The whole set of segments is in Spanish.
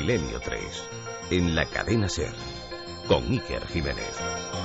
Milenio 3, en la cadena SER, con Iker Jiménez.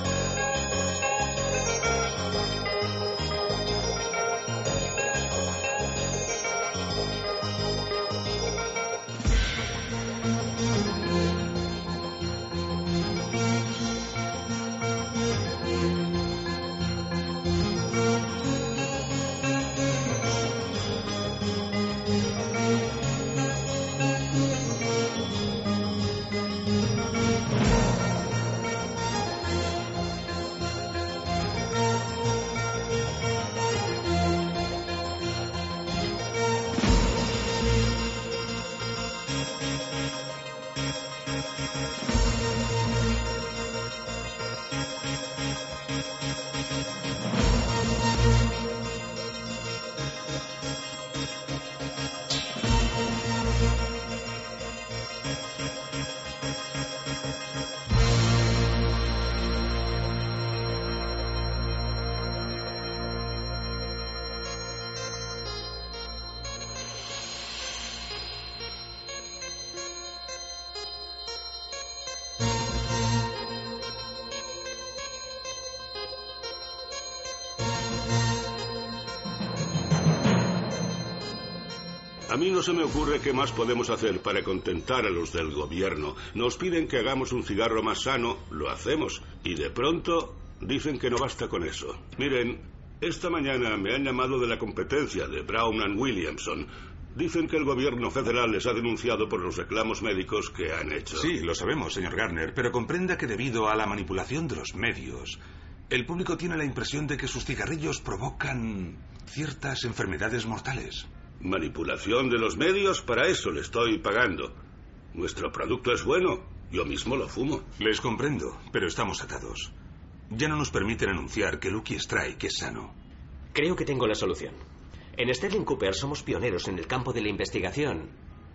A mí no se me ocurre qué más podemos hacer para contentar a los del gobierno. Nos piden que hagamos un cigarro más sano, lo hacemos. Y de pronto dicen que no basta con eso. Miren, esta mañana me han llamado de la competencia de Brown & Williamson. Dicen que el gobierno federal les ha denunciado por los reclamos médicos que han hecho. Sí, lo sabemos, señor Garner, pero comprenda que debido a la manipulación de los medios, el público tiene la impresión de que sus cigarrillos provocan ciertas enfermedades mortales. Manipulación de los medios, para eso le estoy pagando. Nuestro producto es bueno, yo mismo lo fumo. Les comprendo, pero estamos atados. Ya no nos permiten anunciar que Lucky Strike es sano. Creo que tengo la solución. En Sterling Cooper somos pioneros en el campo de la investigación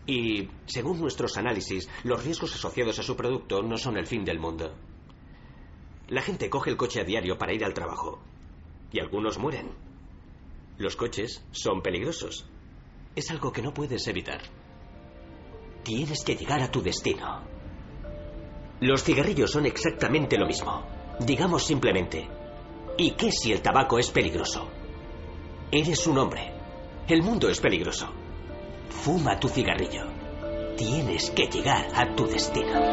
y, según nuestros análisis, los riesgos asociados a su producto no son el fin del mundo. La gente coge el coche a diario para ir al trabajo y algunos mueren. Los coches son peligrosos. Es algo que no puedes evitar. Tienes que llegar a tu destino. Los cigarrillos son exactamente lo mismo. Digamos simplemente, ¿y qué si el tabaco es peligroso? Eres un hombre. El mundo es peligroso. Fuma tu cigarrillo. Tienes que llegar a tu destino.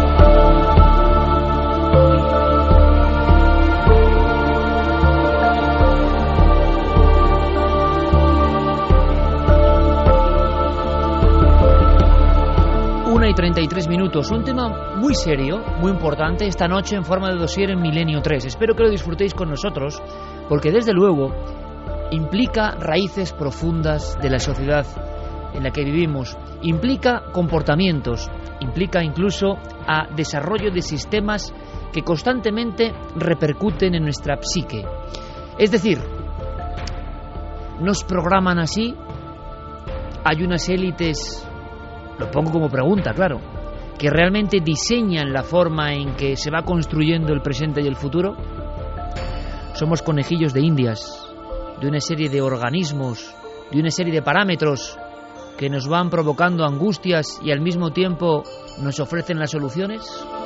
1:33 minutos. Un tema muy serio, muy importante, esta noche en forma de dossier en Milenio 3. Espero que lo disfrutéis con nosotros, porque desde luego implica raíces profundas de la sociedad en la que vivimos, implica comportamientos, implica incluso a desarrollo de sistemas que constantemente repercuten en nuestra psique. Es decir, nos programan así, hay unas élites, lo pongo como pregunta, claro, que realmente diseñan la forma en que se va construyendo el presente y el futuro. Somos conejillos de indias de una serie de organismos, de una serie de parámetros que nos van provocando angustias y al mismo tiempo nos ofrecen las soluciones.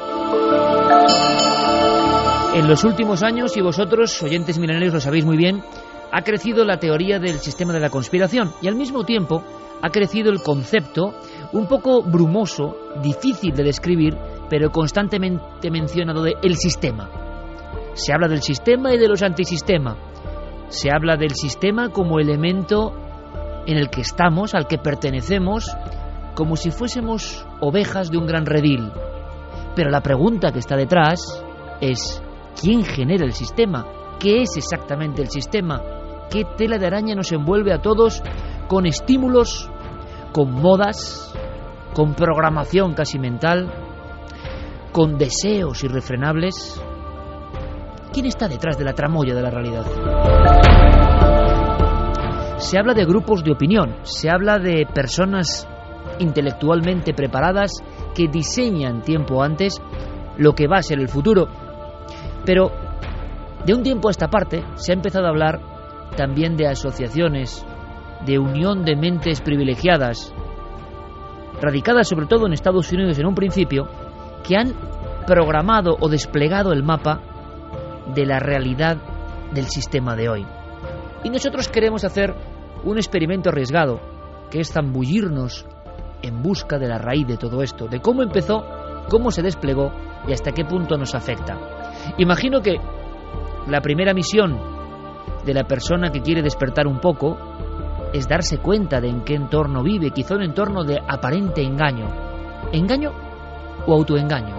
En los últimos años, y vosotros, oyentes milenarios, lo sabéis muy bien, ha crecido la teoría del sistema de la conspiración y al mismo tiempo ha crecido el concepto un poco brumoso, difícil de describir, pero constantemente mencionado de el sistema. Se habla del sistema y de los antisistemas. Se habla del sistema como elemento en el que estamos, al que pertenecemos, como si fuésemos ovejas de un gran redil. Pero la pregunta que está detrás es: ¿quién genera el sistema? ¿Qué es exactamente el sistema? ¿Qué tela de araña nos envuelve a todos con estímulos, con modas, con programación casi mental, con deseos irrefrenables? ¿Quién está detrás de la tramoya de la realidad? Se habla de grupos de opinión, se habla de personas intelectualmente preparadas que diseñan tiempo antes lo que va a ser el futuro. Pero de un tiempo a esta parte se ha empezado a hablar también de asociaciones, de unión de mentes privilegiadas, radicadas sobre todo en Estados Unidos en un principio, que han programado o desplegado el mapa de la realidad del sistema de hoy. Y nosotros queremos hacer un experimento arriesgado, que es zambullirnos en busca de la raíz de todo esto, de cómo empezó, cómo se desplegó y hasta qué punto nos afecta. Imagino que la primera misión de la persona que quiere despertar un poco es darse cuenta de en qué entorno vive, quizá un entorno de aparente engaño. ¿Engaño o autoengaño?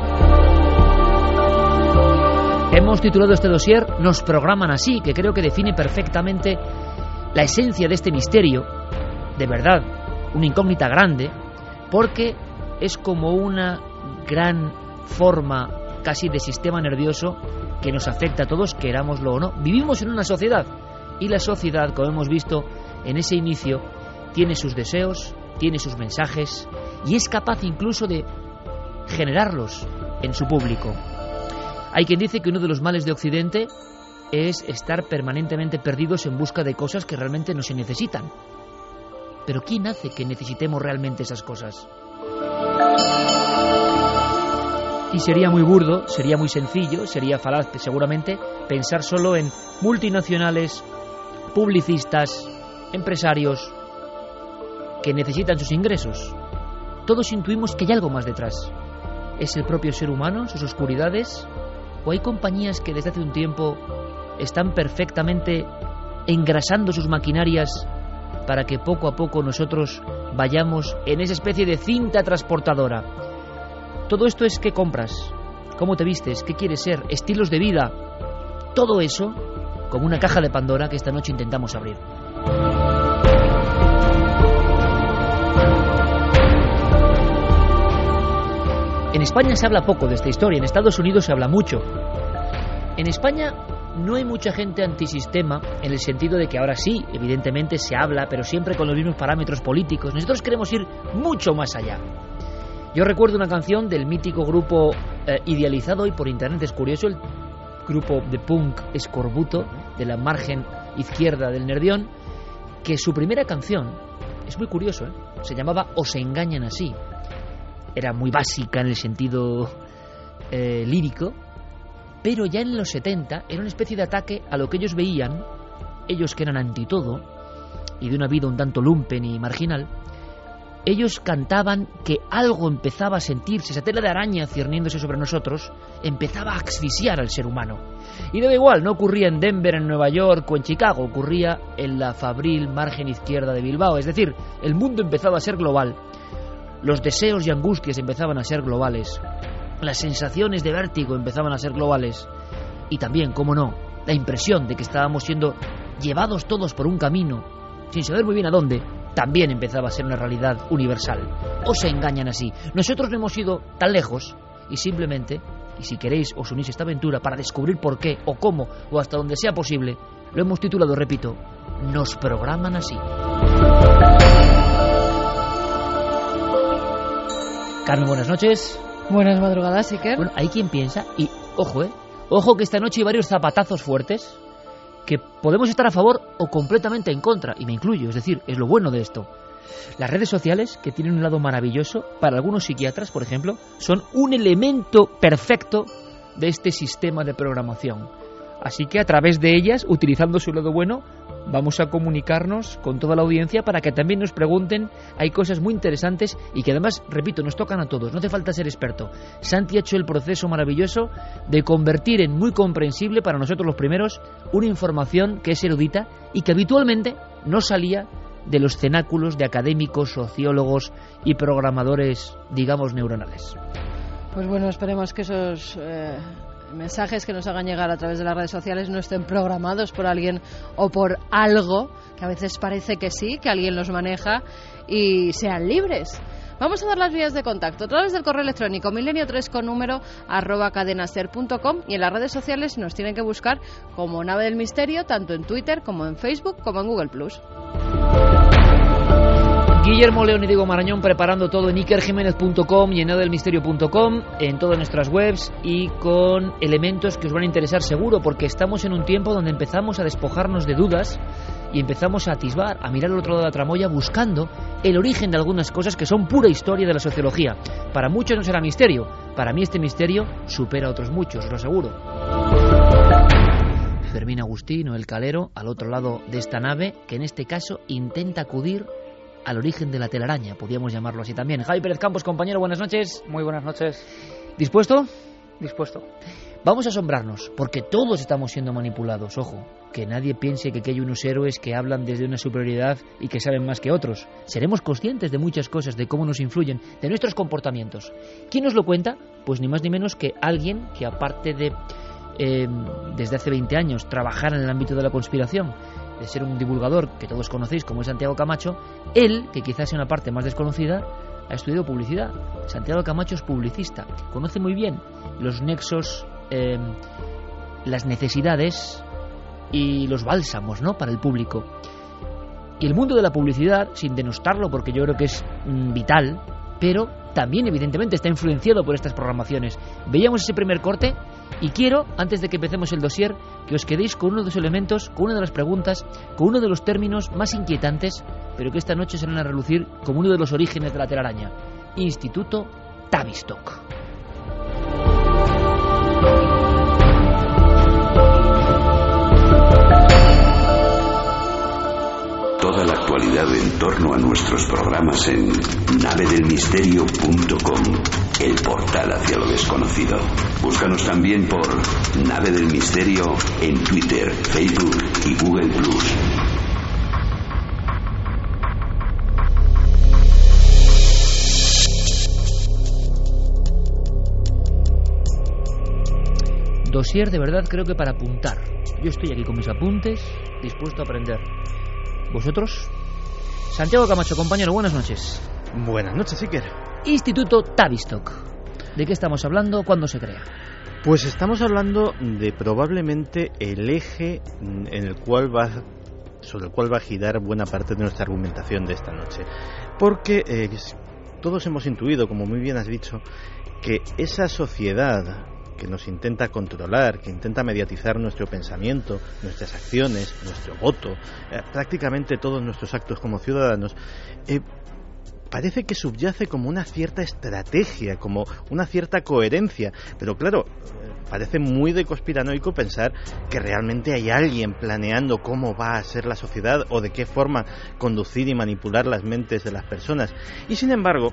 Hemos titulado este dossier Nos programan así, que creo que define perfectamente la esencia de este misterio, de verdad, una incógnita grande, porque es como una gran forma casi de sistema nervioso que nos afecta a todos, querámoslo o no. Vivimos en una sociedad, y la sociedad, como hemos visto en ese inicio, tiene sus deseos, tiene sus mensajes, y es capaz incluso de generarlos en su público. Hay quien dice que uno de los males de Occidente es estar permanentemente perdidos en busca de cosas que realmente no se necesitan. Pero ¿quién hace que necesitemos realmente esas cosas? Y sería muy burdo, sería muy sencillo, sería falaz seguramente pensar solo en multinacionales, publicistas, empresarios que necesitan sus ingresos. Todos intuimos que hay algo más detrás. ¿Es el propio ser humano, sus oscuridades? ¿O hay compañías que desde hace un tiempo están perfectamente engrasando sus maquinarias para que poco a poco nosotros vayamos en esa especie de cinta transportadora? Todo esto es qué compras, cómo te vistes, qué quieres ser, estilos de vida. Todo eso como una caja de Pandora que esta noche intentamos abrir. En España se habla poco de esta historia, en Estados Unidos se habla mucho. En España no hay mucha gente antisistema, en el sentido de que ahora sí, evidentemente se habla, pero siempre con los mismos parámetros políticos. Nosotros queremos ir mucho más allá. Yo recuerdo una canción del mítico grupo idealizado hoy por internet, es curioso, el grupo de punk Escorbuto, de la margen izquierda del Nervión, que su primera canción, es muy curioso, se llamaba O se engañan así. Era muy básica en el sentido lírico, pero ya en los 70 era una especie de ataque a lo que ellos veían, ellos que eran anti todo, y de una vida un tanto lumpen y marginal. Ellos cantaban que algo empezaba a sentirse, esa tela de araña cierniéndose sobre nosotros, empezaba a asfixiar al ser humano. Y daba igual, no ocurría en Denver, en Nueva York o en Chicago, ocurría en la fabril margen izquierda de Bilbao. Es decir, el mundo empezaba a ser global. Los deseos y angustias empezaban a ser globales. Las sensaciones de vértigo empezaban a ser globales. Y también, cómo no, la impresión de que estábamos siendo llevados todos por un camino, sin saber muy bien a dónde, también empezaba a ser una realidad universal. O se engañan así. Nosotros no hemos ido tan lejos y simplemente, y si queréis os unís a esta aventura para descubrir por qué o cómo o hasta donde sea posible, lo hemos titulado, repito, Nos programan así. Carmen, buenas noches. Buenas madrugadas, Iker. Bueno, hay quien piensa, y ojo que esta noche hay varios zapatazos fuertes, que podemos estar a favor o completamente en contra, y me incluyo, es decir, es lo bueno de esto. Las redes sociales, que tienen un lado maravilloso, para algunos psiquiatras, por ejemplo, son un elemento perfecto de este sistema de programación. Así que a través de ellas, utilizando su lado bueno, vamos a comunicarnos con toda la audiencia para que también nos pregunten. Hay cosas muy interesantes y que además, repito, nos tocan a todos, no hace falta ser experto. Santi ha hecho el proceso maravilloso de convertir en muy comprensible para nosotros los primeros una información que es erudita y que habitualmente no salía de los cenáculos de académicos, sociólogos y programadores, digamos, neuronales. Pues bueno, esperemos que esos mensajes que nos hagan llegar a través de las redes sociales no estén programados por alguien o por algo, que a veces parece que sí, que alguien los maneja, y sean libres. Vamos a dar las vías de contacto a través del correo electrónico milenio3@cadenaser.com, y en las redes sociales nos tienen que buscar como Nave del Misterio, tanto en Twitter como en Facebook como en Google+. Guillermo León y Diego Marañón preparando todo en ikerjimenez.com y en navedelmisterio.com, en todas nuestras webs, y con elementos que os van a interesar seguro, porque estamos en un tiempo donde empezamos a despojarnos de dudas y empezamos a atisbar, a mirar al otro lado de la tramoya buscando el origen de algunas cosas que son pura historia de la sociología. Para muchos no será misterio, para mí este misterio supera a otros muchos, os lo aseguro. Fermín Agustín, el Calero, al otro lado de esta nave, que en este caso intenta acudir al origen de la telaraña, podríamos llamarlo así también. Javi Pérez Campos, compañero, buenas noches. Muy buenas noches. ¿Dispuesto? Dispuesto. Vamos a asombrarnos, porque todos estamos siendo manipulados, ojo. Que nadie piense que aquí hay unos héroes que hablan desde una superioridad y que saben más que otros. Seremos conscientes de muchas cosas, de cómo nos influyen, de nuestros comportamientos. ¿Quién nos lo cuenta? Pues ni más ni menos que alguien que, aparte de, desde hace 20 años, trabajar en el ámbito de la conspiración, de ser un divulgador que todos conocéis como es Santiago Camacho, él, que quizás sea una parte más desconocida, ha estudiado publicidad. Santiago Camacho es publicista, conoce muy bien los nexos, las necesidades y los bálsamos, ¿no?, para el público. Y el mundo de la publicidad, sin denostarlo porque yo creo que es vital, pero también evidentemente está influenciado por estas programaciones. Veíamos ese primer corte y quiero, antes de que empecemos el dossier, que os quedéis con uno de los elementos, con una de las preguntas, con uno de los términos más inquietantes, pero que esta noche se van a relucir como uno de los orígenes de la telaraña. Instituto Tavistock. Toda la actualidad en torno a nuestros programas en navedelmisterio.com, el portal hacia lo desconocido. Búscanos también por Nave del Misterio en Twitter, Facebook y Google+. Dossier de verdad creo que para apuntar. Yo estoy aquí con mis apuntes, dispuesto a aprender. ¿Vosotros? Santiago Camacho, compañero, buenas noches. Buenas noches, Iker. Instituto Tavistock. ¿De qué estamos hablando? ¿Cuándo se crea? Pues estamos hablando de probablemente el eje sobre el cual va a girar buena parte de nuestra argumentación de esta noche. Porque todos hemos intuido, como muy bien has dicho, que esa sociedad que nos intenta controlar, que intenta mediatizar nuestro pensamiento, nuestras acciones, nuestro voto, prácticamente todos nuestros actos como ciudadanos, parece que subyace como una cierta estrategia, como una cierta coherencia, pero claro, parece muy de conspiranoico pensar que realmente hay alguien planeando cómo va a ser la sociedad o de qué forma conducir y manipular las mentes de las personas. Y sin embargo,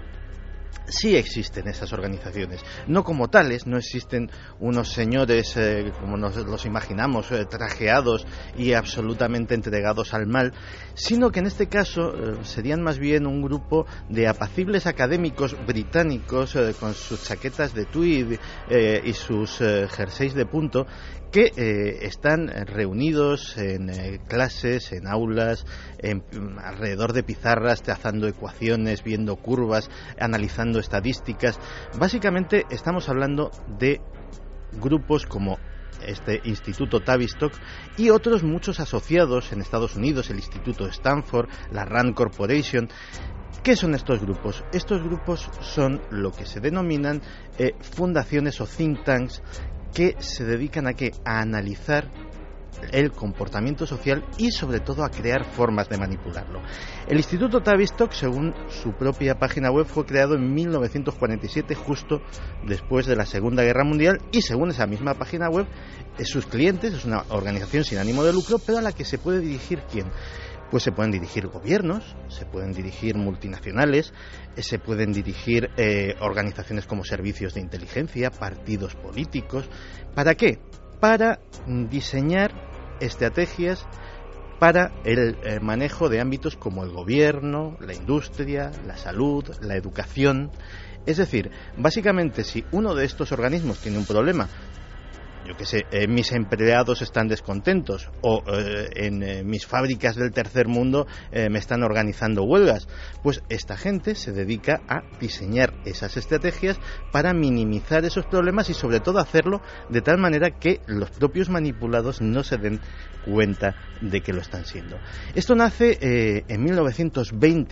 sí existen esas organizaciones, no como tales, no existen unos señores como nos los imaginamos, trajeados y absolutamente entregados al mal, sino que en este caso serían más bien un grupo de apacibles académicos británicos con sus chaquetas de tweed y sus jerseys de punto, que están reunidos en clases, en aulas, alrededor de pizarras, trazando ecuaciones, viendo curvas, analizando estadísticas. Básicamente estamos hablando de grupos como este Instituto Tavistock y otros muchos asociados en Estados Unidos, el Instituto Stanford, la Rand Corporation. ¿Qué son estos grupos? Estos grupos son lo que se denominan fundaciones o think tanks que se dedican a analizar el comportamiento social y sobre todo a crear formas de manipularlo. El Instituto Tavistock, según su propia página web, fue creado en 1947, justo después de la Segunda Guerra Mundial, y según esa misma página web, sus clientes, es una organización sin ánimo de lucro, pero a la que se puede dirigir ¿quién? Pues se pueden dirigir gobiernos, se pueden dirigir multinacionales, se pueden dirigir organizaciones como servicios de inteligencia, partidos políticos. ¿Para qué? Para diseñar estrategias para el manejo de ámbitos como el gobierno, la industria, la salud, la educación. Es decir, básicamente, si uno de estos organismos tiene un problema, yo qué sé, mis empleados están descontentos o en mis fábricas del tercer mundo me están organizando huelgas, pues esta gente se dedica a diseñar esas estrategias para minimizar esos problemas y sobre todo hacerlo de tal manera que los propios manipulados no se den cuenta de que lo están siendo. Esto nace en 1920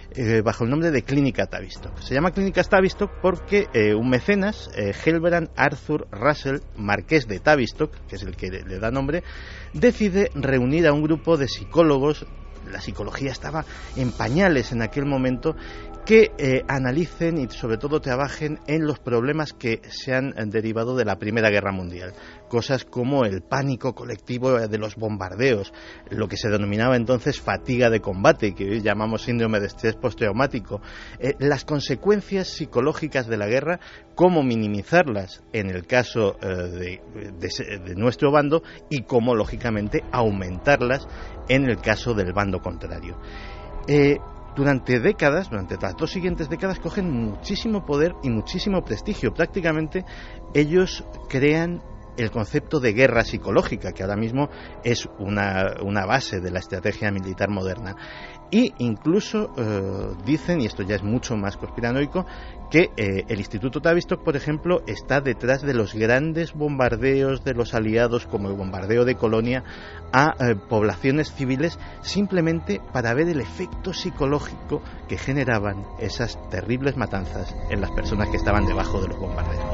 bajo el nombre de Clínica Tavistock. Se llama Clínica Tavistock porque un mecenas, Helbrand Arthur Russell, marqués de Tavistock, que es el que le da nombre, decide reunir a un grupo de psicólogos. La psicología estaba en pañales en aquel momento, que analicen y sobre todo trabajen en los problemas que se han derivado de la Primera Guerra Mundial. Cosas como el pánico colectivo de los bombardeos, lo que se denominaba entonces fatiga de combate, que hoy llamamos síndrome de estrés postraumático, las consecuencias psicológicas de la guerra, cómo minimizarlas en el caso de nuestro bando y cómo, lógicamente, aumentarlas en el caso del bando contrario. Durante las 2 siguientes décadas, cogen muchísimo poder y muchísimo prestigio. Prácticamente ellos crean el concepto de guerra psicológica, que ahora mismo es una base de la estrategia militar moderna. Y incluso dicen, y esto ya es mucho más conspiranoico, que el Instituto Tavistock, por ejemplo, está detrás de los grandes bombardeos de los aliados, como el bombardeo de Colonia, a poblaciones civiles, simplemente para ver el efecto psicológico que generaban esas terribles matanzas en las personas que estaban debajo de los bombardeos.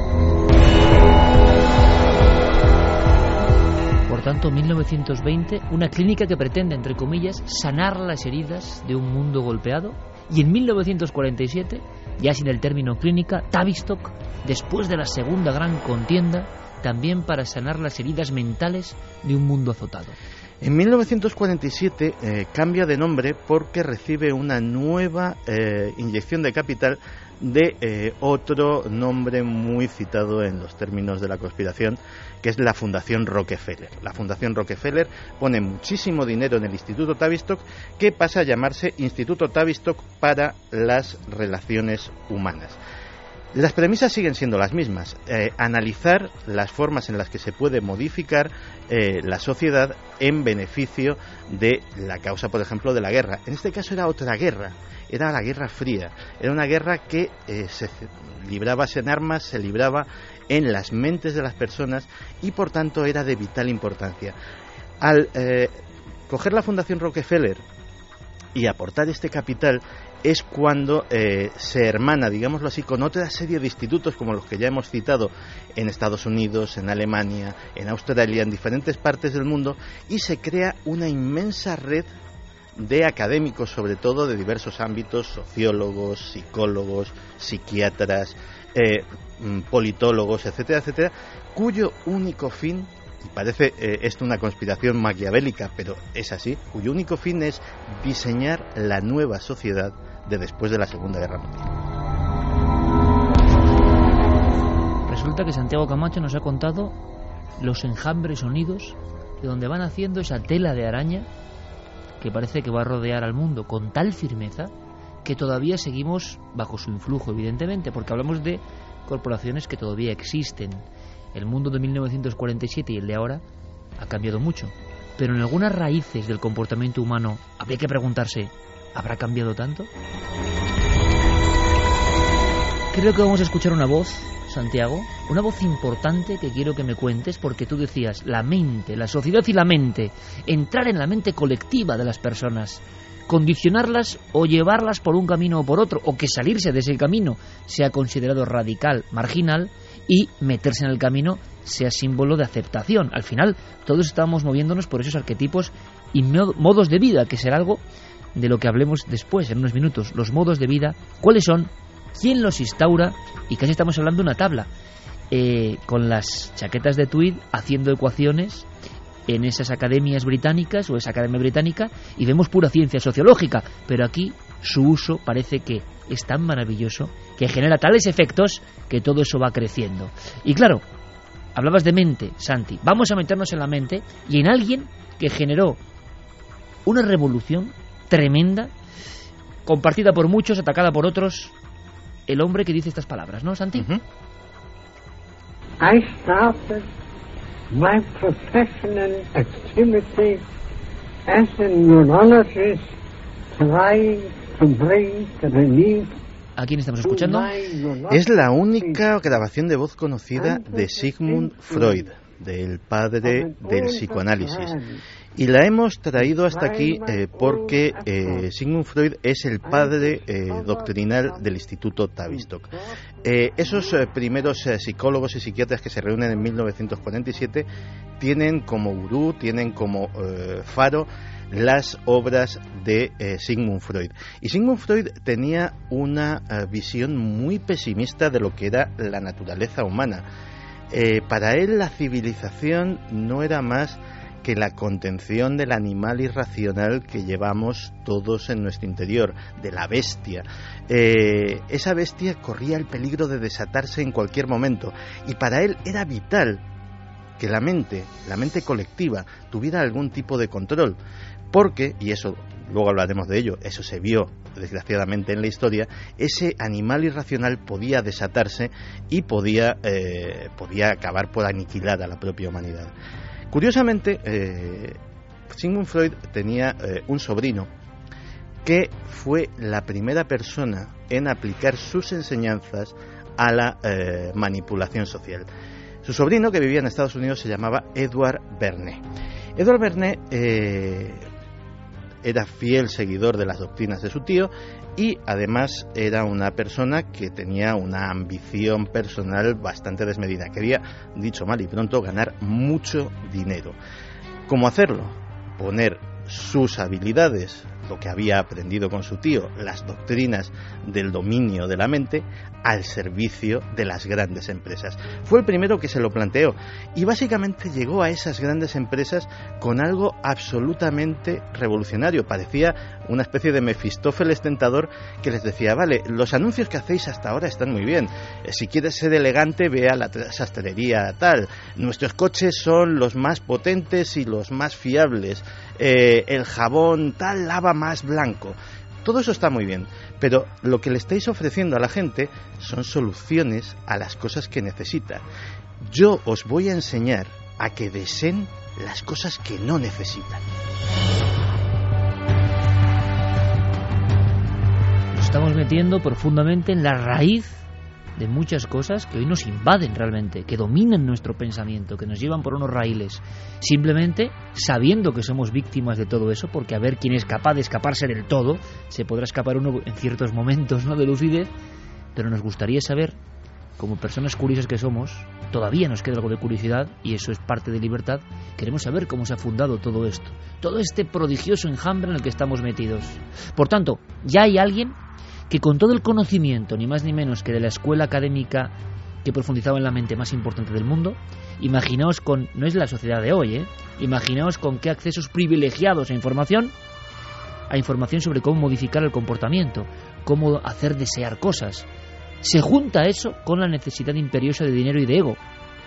Por tanto, 1920, una clínica que pretende, entre comillas, sanar las heridas de un mundo golpeado. Y en 1947, ya sin el término clínica, Tavistock, después de la segunda gran contienda, también para sanar las heridas mentales de un mundo azotado. En 1947 cambia de nombre porque recibe una nueva inyección de capital de otro nombre muy citado en los términos de la conspiración, que es la Fundación Rockefeller. La Fundación Rockefeller pone muchísimo dinero en el Instituto Tavistock, que pasa a llamarse Instituto Tavistock para las Relaciones Humanas. Las premisas siguen siendo las mismas, analizar las formas en las que se puede modificar la sociedad en beneficio de la causa, por ejemplo, de la guerra. En este caso era otra guerra, era la Guerra Fría, era una guerra que se libraba sin armas, se libraba en las mentes de las personas y por tanto era de vital importancia. Al coger la Fundación Rockefeller y aportar este capital, es cuando se hermana, digámoslo así, con otra serie de institutos como los que ya hemos citado en Estados Unidos, en Alemania, en Australia, en diferentes partes del mundo, y se crea una inmensa red de académicos, sobre todo de diversos ámbitos, sociólogos, psicólogos, psiquiatras, politólogos, etcétera, etcétera, cuyo único fin, y parece esto una conspiración maquiavélica, pero es así, cuyo único fin es diseñar la nueva sociedad de después de la Segunda Guerra Mundial. Resulta que Santiago Camacho nos ha contado los enjambres unidos de donde van haciendo esa tela de araña que parece que va a rodear al mundo con tal firmeza que todavía seguimos bajo su influjo, evidentemente, porque hablamos de corporaciones que todavía existen. El mundo de 1947 y el de ahora ha cambiado mucho, pero en algunas raíces del comportamiento humano habría que preguntarse, ¿habrá cambiado tanto? Creo que vamos a escuchar una voz, Santiago, una voz importante que quiero que me cuentes, porque tú decías, la mente, la sociedad y la mente, entrar en la mente colectiva de las personas, condicionarlas o llevarlas por un camino o por otro, o que salirse de ese camino sea considerado radical, marginal, y meterse en el camino sea símbolo de aceptación. Al final, todos estamos moviéndonos por esos arquetipos y modos de vida, que será algo de lo que hablemos después, en unos minutos. Los modos de vida, ¿cuáles son? ¿Quién los instaura? Y casi estamos hablando de una tabla, con las chaquetas de tweed haciendo ecuaciones en esas academias británicas o esa academia británica, y vemos pura ciencia sociológica, pero aquí su uso parece que es tan maravilloso que genera tales efectos que todo eso va creciendo. Y claro, hablabas de mente, Santi, vamos a meternos en la mente y en alguien que generó una revolución tremenda, compartida por muchos, atacada por otros, el hombre que dice estas palabras, ¿no, Santi? Uh-huh. I started my professional activity as a neurologist trying to bring relief. ¿A quién estamos escuchando? Es la única grabación de voz conocida de Sigmund Freud, del padre del psicoanálisis. Y la hemos traído hasta aquí porque Sigmund Freud es el padre doctrinal del Instituto Tavistock. Esos primeros psicólogos y psiquiatras que se reúnen en 1947 tienen como gurú, tienen como faro las obras de Sigmund Freud. Y Sigmund Freud tenía una visión muy pesimista de lo que era la naturaleza humana. Para él la civilización no era más que la contención del animal irracional que llevamos todos en nuestro interior, de la bestia. Esa bestia corría el peligro de desatarse en cualquier momento, y para él era vital que la mente colectiva tuviera algún tipo de control, porque, y eso luego hablaremos de ello, eso se vio desgraciadamente en la historia, ese animal irracional podía desatarse y podía acabar por aniquilar a la propia humanidad. Curiosamente, Sigmund Freud tenía un sobrino que fue la primera persona en aplicar sus enseñanzas a la manipulación social. Su sobrino, que vivía en Estados Unidos, se llamaba Edward Vernet. Edward Vernet era fiel seguidor de las doctrinas de su tío y además era una persona que tenía una ambición personal bastante desmedida. Quería, dicho mal y pronto, ganar mucho dinero. ¿Cómo hacerlo? Poner sus habilidades, lo que había aprendido con su tío, las doctrinas del dominio de la mente, al servicio de las grandes empresas. Fue el primero que se lo planteó y básicamente llegó a esas grandes empresas con algo absolutamente revolucionario. Parecía una especie de Mefistófeles tentador que les decía: vale, los anuncios que hacéis hasta ahora están muy bien, si quieres ser elegante ve a la sastrería tal, nuestros coches son los más potentes y los más fiables, el jabón tal lava más blanco. Todo eso está muy bien, pero lo que le estáis ofreciendo a la gente son soluciones a las cosas que necesita. Yo os voy a enseñar a que deseen las cosas que no necesitan. Nos estamos metiendo profundamente en la raíz de muchas cosas que hoy nos invaden realmente, que dominan nuestro pensamiento, que nos llevan por unos raíles, simplemente sabiendo que somos víctimas de todo eso, porque a ver quién es capaz de escaparse del todo. Se podrá escapar uno en ciertos momentos, ¿no?, de lucidez, pero nos gustaría saber, como personas curiosas que somos, todavía nos queda algo de curiosidad y eso es parte de libertad. Queremos saber cómo se ha fundado todo esto, todo este prodigioso enjambre en el que estamos metidos. Por tanto, ya hay alguien que con todo el conocimiento, ni más ni menos que de la escuela académica que profundizaba en la mente más importante del mundo, imaginaos con, no es la sociedad de hoy, imaginaos con qué accesos privilegiados a información sobre cómo modificar el comportamiento, cómo hacer desear cosas. Se junta eso con la necesidad imperiosa de dinero y de ego.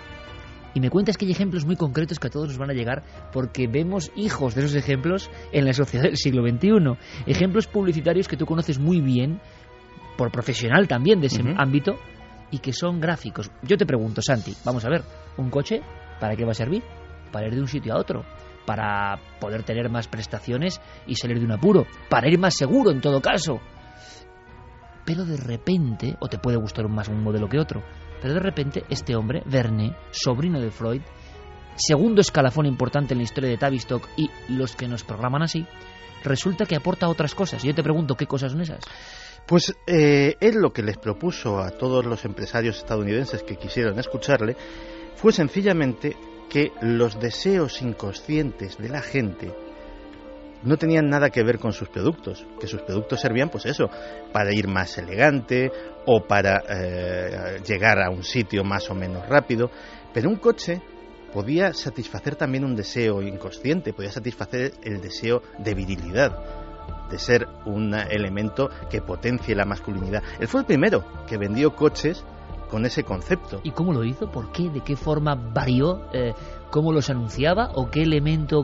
Y me cuentas que hay ejemplos muy concretos que a todos nos van a llegar porque vemos hijos de esos ejemplos en la sociedad del siglo XXI. Ejemplos publicitarios que tú conoces muy bien, por profesional también de ese ámbito, y que son gráficos. Yo te pregunto, Santi, vamos a ver, ¿un coche para qué va a servir? Para ir de un sitio a otro, para poder tener más prestaciones y salir de un apuro, para ir más seguro en todo caso. Pero de repente, o te puede gustar más un modelo que otro, pero de repente este hombre, Vernet, sobrino de Freud, segundo escalafón importante en la historia de Tavistock y los que nos programan así, resulta que aporta otras cosas. Yo te pregunto, ¿qué cosas son esas? Pues él lo que les propuso a todos los empresarios estadounidenses que quisieron escucharle fue sencillamente que los deseos inconscientes de la gente no tenían nada que ver con sus productos, que sus productos servían, pues eso, para ir más elegante o para llegar a un sitio más o menos rápido, pero un coche podía satisfacer también un deseo inconsciente, podía satisfacer el deseo de virilidad, de ser un elemento que potencie la masculinidad. Él fue el primero que vendió coches con ese concepto. ¿Y cómo lo hizo? ¿Por qué? ¿De qué forma varió? ¿Cómo los anunciaba? ¿O qué elemento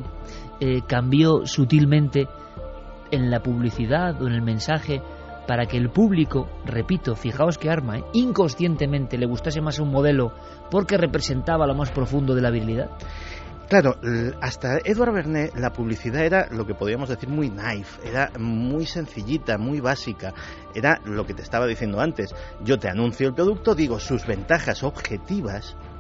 cambió sutilmente en la publicidad o en el mensaje para que el público, repito, fijaos qué arma, inconscientemente le gustase más un modelo porque representaba lo más profundo de la virilidad? Claro, hasta Edward Vernet la publicidad era lo que podríamos decir muy naif, era muy sencillita, muy básica, era lo que te estaba diciendo antes. Yo te anuncio el producto, digo sus ventajas objetivas, es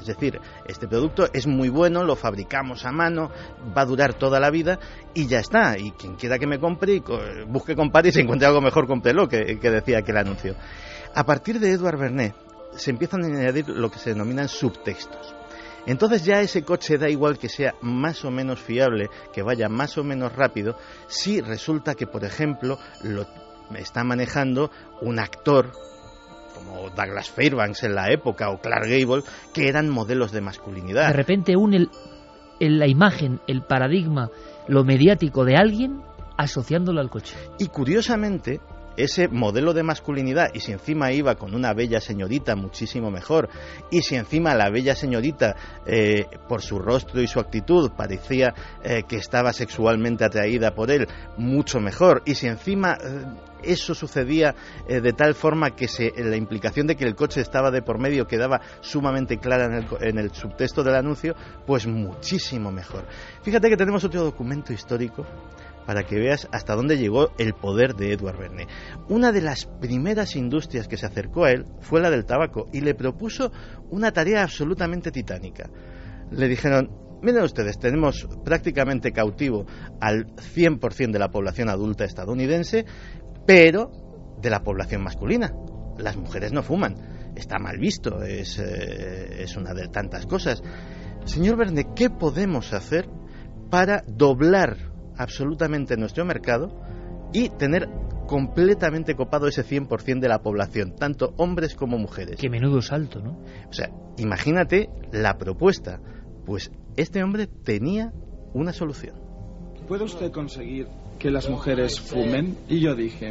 Es decir, este producto es muy bueno, lo fabricamos a mano, va a durar toda la vida y ya está. Y quien quiera que me compre, busque comprar y si encuentre algo mejor, cómprelo, que decía aquel anuncio. A partir de Edouard Vernet se empiezan a añadir lo que se denominan subtextos. Entonces ya ese coche da igual que sea más o menos fiable, que vaya más o menos rápido, si resulta que, por ejemplo, lo está manejando un actor como Douglas Fairbanks en la época o Clark Gable, que eran modelos de masculinidad. De repente une la imagen, el paradigma, lo mediático de alguien asociándolo al coche. Y curiosamente, ese modelo de masculinidad, y si encima iba con una bella señorita, muchísimo mejor, y si encima la bella señorita, por su rostro y su actitud, parecía que estaba sexualmente atraída por él, mucho mejor, y si encima eso sucedía de tal forma que la implicación de que el coche estaba de por medio quedaba sumamente clara en el subtexto del anuncio, pues muchísimo mejor. Fíjate que tenemos otro documento histórico para que veas hasta dónde llegó el poder de Edouard Vernet. Una de las primeras industrias que se acercó a él fue la del tabaco y le propuso una tarea absolutamente titánica. Le dijeron: miren ustedes, tenemos prácticamente cautivo al 100% de la población adulta estadounidense, pero de la población masculina. Las mujeres no fuman, está mal visto, es una de tantas cosas. Señor Vernet, ¿qué podemos hacer para doblar absolutamente nuestro mercado y tener completamente copado ese 100% de la población, tanto hombres como mujeres? Qué menudo salto, ¿no? O sea, imagínate la propuesta. Pues este hombre tenía una solución. ¿Puede usted conseguir que las mujeres fumen? Y yo dije: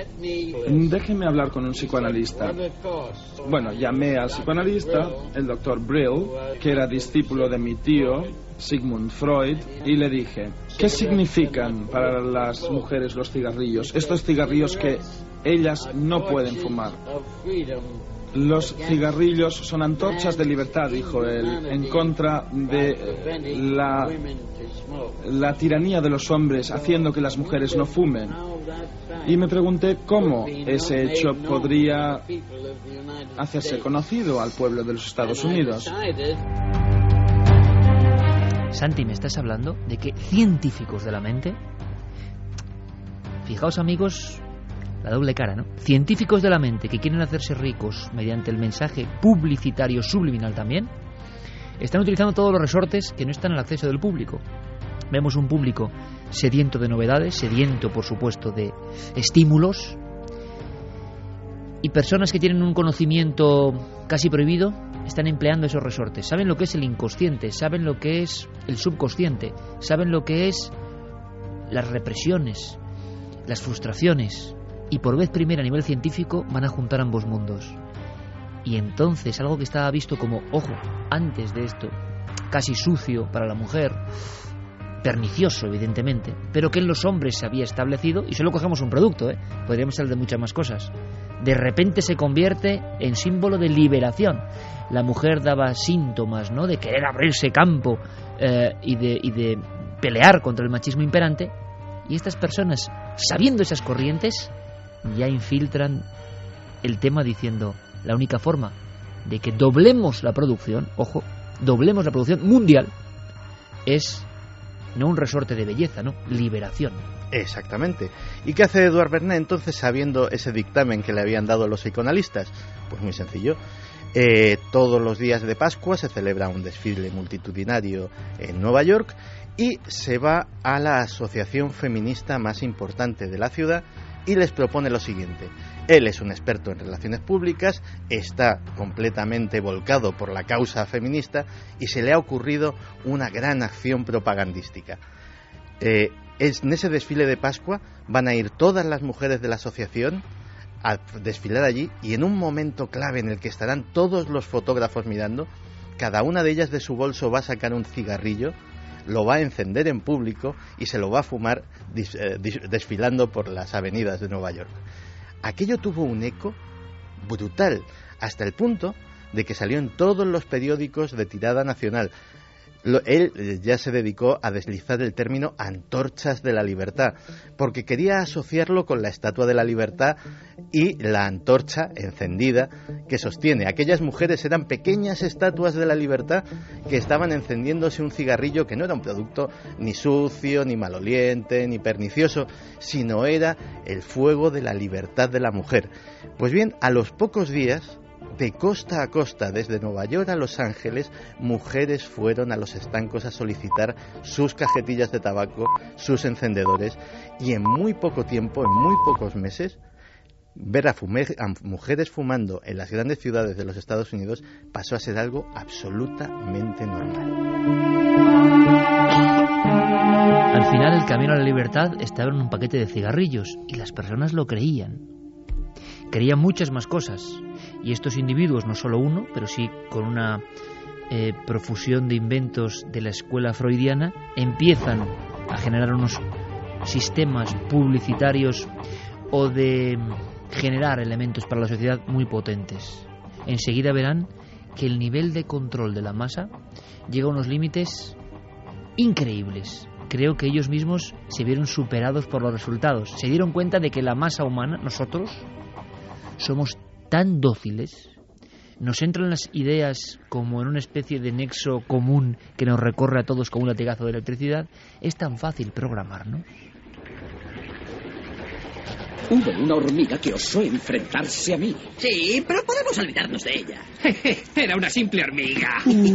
déjeme hablar con un psicoanalista. Bueno, llamé al psicoanalista, el doctor Brill, que era discípulo de mi tío, Sigmund Freud, y le dije: ¿qué significan para las mujeres los cigarrillos? Estos cigarrillos que ellas no pueden fumar. Los cigarrillos son antorchas de libertad, dijo él, en contra de la tiranía de los hombres, haciendo que las mujeres no fumen. Y me pregunté cómo ese hecho podría hacerse conocido al pueblo de los Estados Unidos. Santi, me estás hablando de que científicos de la mente, fijaos amigos, la doble cara, ¿no? Científicos de la mente que quieren hacerse ricos mediante el mensaje publicitario subliminal también, están utilizando todos los resortes que no están al acceso del público. Vemos un público sediento de novedades, sediento, por supuesto, de estímulos, y personas que tienen un conocimiento casi prohibido están empleando esos resortes. Saben lo que es el inconsciente, saben lo que es el subconsciente, saben lo que es las represiones, las frustraciones, y por vez primera a nivel científico van a juntar ambos mundos. Y entonces algo que estaba visto como, ojo, antes de esto, casi sucio para la mujer, pernicioso evidentemente, pero que en los hombres se había establecido, y solo cogemos un producto, podríamos hablar de muchas más cosas, de repente se convierte en símbolo de liberación. La mujer daba síntomas, ¿no?, de querer abrirse campo y de pelear contra el machismo imperante, y estas personas, sabiendo esas corrientes, ya infiltran el tema diciendo: la única forma de que doblemos la producción, ojo, doblemos la producción mundial, es no un resorte de belleza, no, liberación. Exactamente. ¿Y qué hace Edouard Vernet entonces, sabiendo ese dictamen que le habían dado los psicoanalistas? Pues muy sencillo. Todos los días de Pascua se celebra un desfile multitudinario en Nueva York y se va a la asociación feminista más importante de la ciudad y les propone lo siguiente. Él es un experto en relaciones públicas, está completamente volcado por la causa feminista y se le ha ocurrido una gran acción propagandística. En ese desfile de Pascua van a ir todas las mujeres de la asociación a desfilar allí, y en un momento clave en el que estarán todos los fotógrafos mirando, cada una de ellas de su bolso va a sacar un cigarrillo, lo va a encender en público y se lo va a fumar desfilando por las avenidas de Nueva York. Aquello tuvo un eco brutal, hasta el punto de que salió en todos los periódicos de tirada nacional. Él ya se dedicó a deslizar el término antorchas de la libertad, porque quería asociarlo con la Estatua de la Libertad y la antorcha encendida que sostiene. Aquellas mujeres eran pequeñas estatuas de la libertad que estaban encendiéndose un cigarrillo que no era un producto ni sucio, ni maloliente, ni pernicioso, sino era el fuego de la libertad de la mujer. Pues bien, a los pocos días, de costa a costa, desde Nueva York a Los Ángeles, mujeres fueron a los estancos a solicitar sus cajetillas de tabaco, sus encendedores, y en muy poco tiempo, en muy pocos meses, ver a mujeres fumando en las grandes ciudades de los Estados Unidos pasó a ser algo absolutamente normal. Al final, el camino a la libertad estaba en un paquete de cigarrillos, y las personas lo creían. Creían muchas más cosas, y estos individuos, no solo uno, pero sí con una profusión de inventos de la escuela freudiana, empiezan a generar unos sistemas publicitarios o de generar elementos para la sociedad muy potentes. Enseguida verán que el nivel de control de la masa llega a unos límites increíbles. Creo que ellos mismos se vieron superados por los resultados. Se dieron cuenta de que la masa humana, nosotros, somos tan dóciles, nos entran las ideas como en una especie de nexo común que nos recorre a todos como un latigazo de electricidad. Es tan fácil programarnos. Hubo una hormiga que osó enfrentarse a mí. Sí, pero podemos olvidarnos de ella. Era una simple hormiga.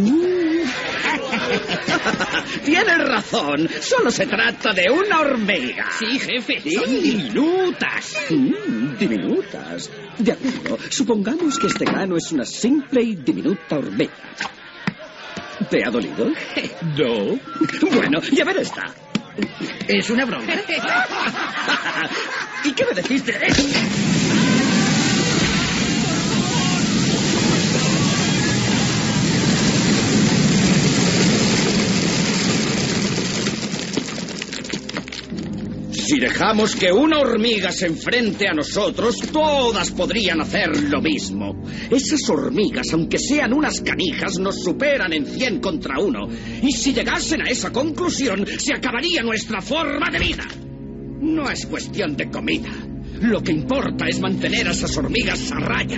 Tienes razón. Solo se trata de una hormiga. Sí, jefe. Sí. Son diminutas. Diminutas. De acuerdo. Supongamos que este grano es una simple y diminuta hormiga. ¿Te ha dolido? No. Bueno, ya ver esta. Es una broma. ¿Y qué me decís de eso? Si dejamos que una hormiga se enfrente a nosotros, todas podrían hacer lo mismo. Esas hormigas, aunque sean unas canijas, nos superan en 100 contra 1. Y si llegasen a esa conclusión, se acabaría nuestra forma de vida. No es cuestión de comida. Lo que importa es mantener a esas hormigas a raya.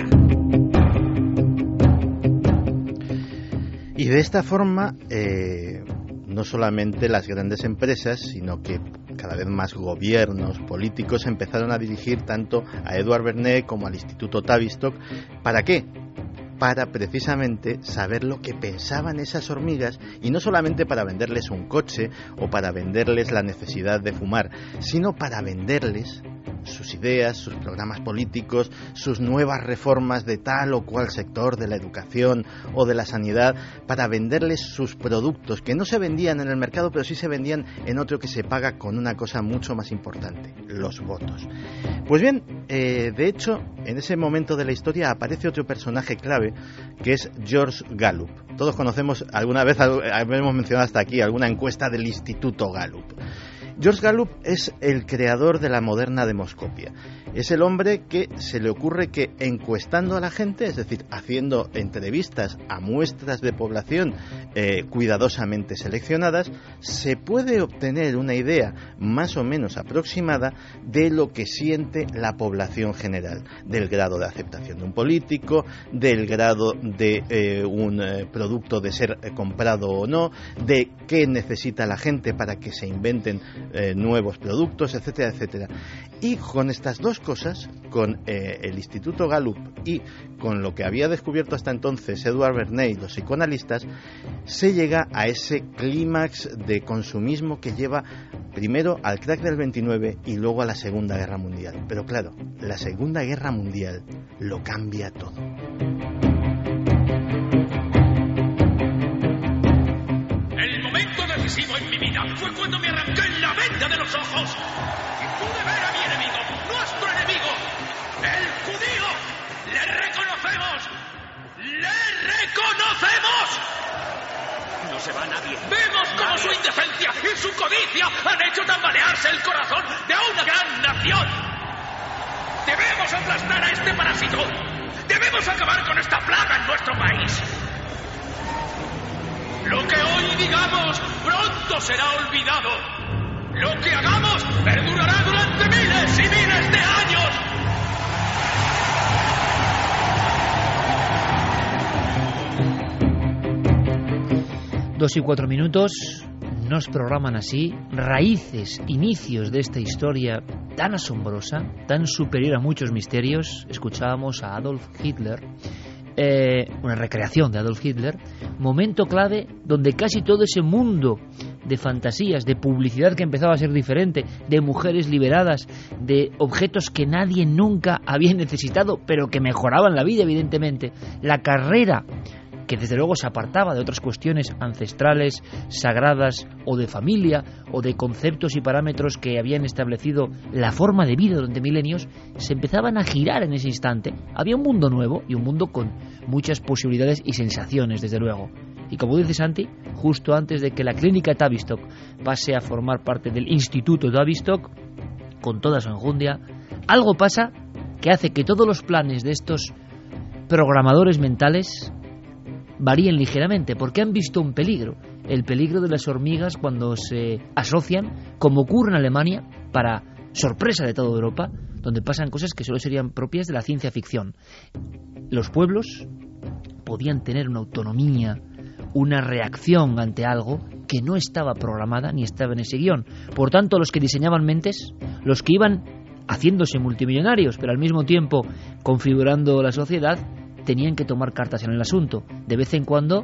Y de esta forma, no solamente las grandes empresas, sino que cada vez más gobiernos, políticos empezaron a dirigir tanto a Edward Bernays como al Instituto Tavistock. ¿Para qué? Para precisamente saber lo que pensaban esas hormigas, y no solamente para venderles un coche o para venderles la necesidad de fumar, sino para venderles sus ideas, sus programas políticos, sus nuevas reformas de tal o cual sector de la educación o de la sanidad, para venderles sus productos que no se vendían en el mercado, pero sí se vendían en otro que se paga con una cosa mucho más importante: los votos. Pues bien, de hecho, en ese momento de la historia aparece otro personaje clave, que es George Gallup. Todos conocemos, alguna vez hemos mencionado hasta aquí alguna encuesta del Instituto Gallup. George Gallup es el creador de la moderna demoscopia. Es el hombre que se le ocurre que encuestando a la gente, es decir, haciendo entrevistas a muestras de población cuidadosamente seleccionadas, se puede obtener una idea más o menos aproximada de lo que siente la población general, del grado de aceptación de un político, del grado de un producto de ser comprado o no, de qué necesita la gente para que se inventen nuevos productos, etcétera, etcétera. Y con estas dos cosas, con el Instituto Gallup y con lo que había descubierto hasta entonces Edward Bernays, los psicoanalistas, se llega a ese clímax de consumismo que lleva primero al crack del 29 y luego a la Segunda Guerra Mundial. Pero claro, la Segunda Guerra Mundial lo cambia todo. El momento decisivo en mi vida fue cuando me arranqué la venda de los ojos y pude ver a mi enemigo, nuestro enemigo, el judío. ¡Le reconocemos! ¡Le reconocemos! No se va nadie. Vemos cómo su indecencia y su codicia han hecho tambalearse el corazón de una gran nación. Debemos aplastar a este parásito. Debemos acabar con esta plaga en nuestro país. Lo que hoy digamos pronto será olvidado. Lo que hagamos perdurará durante miles y miles de años. 2:04, nos programan así raíces, inicios de esta historia tan asombrosa, tan superior a muchos misterios. Escuchábamos a Adolf Hitler, una recreación de Adolf Hitler, momento clave donde casi todo ese mundo de fantasías, de publicidad que empezaba a ser diferente, de mujeres liberadas, de objetos que nadie nunca había necesitado, pero que mejoraban la vida, evidentemente, la carrera que desde luego se apartaba de otras cuestiones ancestrales, sagradas o de familia o de conceptos y parámetros que habían establecido la forma de vida durante milenios, se empezaban a girar en ese instante. Había un mundo nuevo y un mundo con muchas posibilidades y sensaciones, desde luego. Y como dice Santi, justo antes de que la clínica Tavistock pase a formar parte del Instituto Tavistock, con toda su enjundia, algo pasa que hace que todos los planes de estos programadores mentales varíen ligeramente, porque han visto un peligro, el peligro de las hormigas cuando se asocian, como ocurre en Alemania, para sorpresa de toda Europa, donde pasan cosas que solo serían propias de la ciencia ficción. Los pueblos podían tener una autonomía, una reacción ante algo que no estaba programada ni estaba en ese guión. Por tanto, los que diseñaban mentes, los que iban haciéndose multimillonarios, pero al mismo tiempo configurando la sociedad, tenían que tomar cartas en el asunto. De vez en cuando,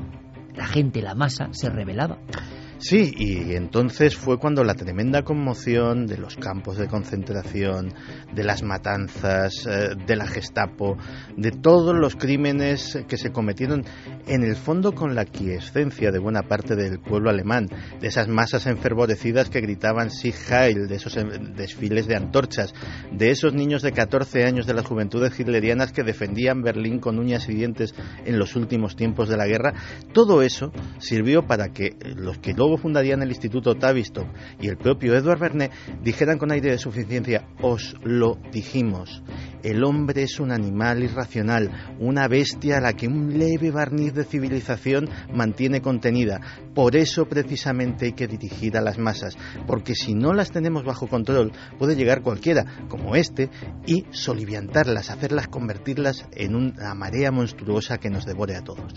la gente, la masa, se rebelaba. Sí, y entonces fue cuando la tremenda conmoción de los campos de concentración, de las matanzas, de la Gestapo, de todos los crímenes que se cometieron, en el fondo con la aquiescencia de buena parte del pueblo alemán, de esas masas enfervorecidas que gritaban Sieg Heil, de esos desfiles de antorchas, de esos niños de 14 años de las juventudes hitlerianas que defendían Berlín con uñas y dientes en los últimos tiempos de la guerra. Todo eso sirvió para que los que luego fundarían el Instituto Tavistock y el propio Edward Bernays dijeran con aire de suficiencia: os lo dijimos, el hombre es un animal irracional, una bestia a la que un leve barniz de civilización mantiene contenida. Por eso precisamente hay que dirigir a las masas, porque si no las tenemos bajo control puede llegar cualquiera, como este, y soliviantarlas, hacerlas, convertirlas en una marea monstruosa que nos devore a todos.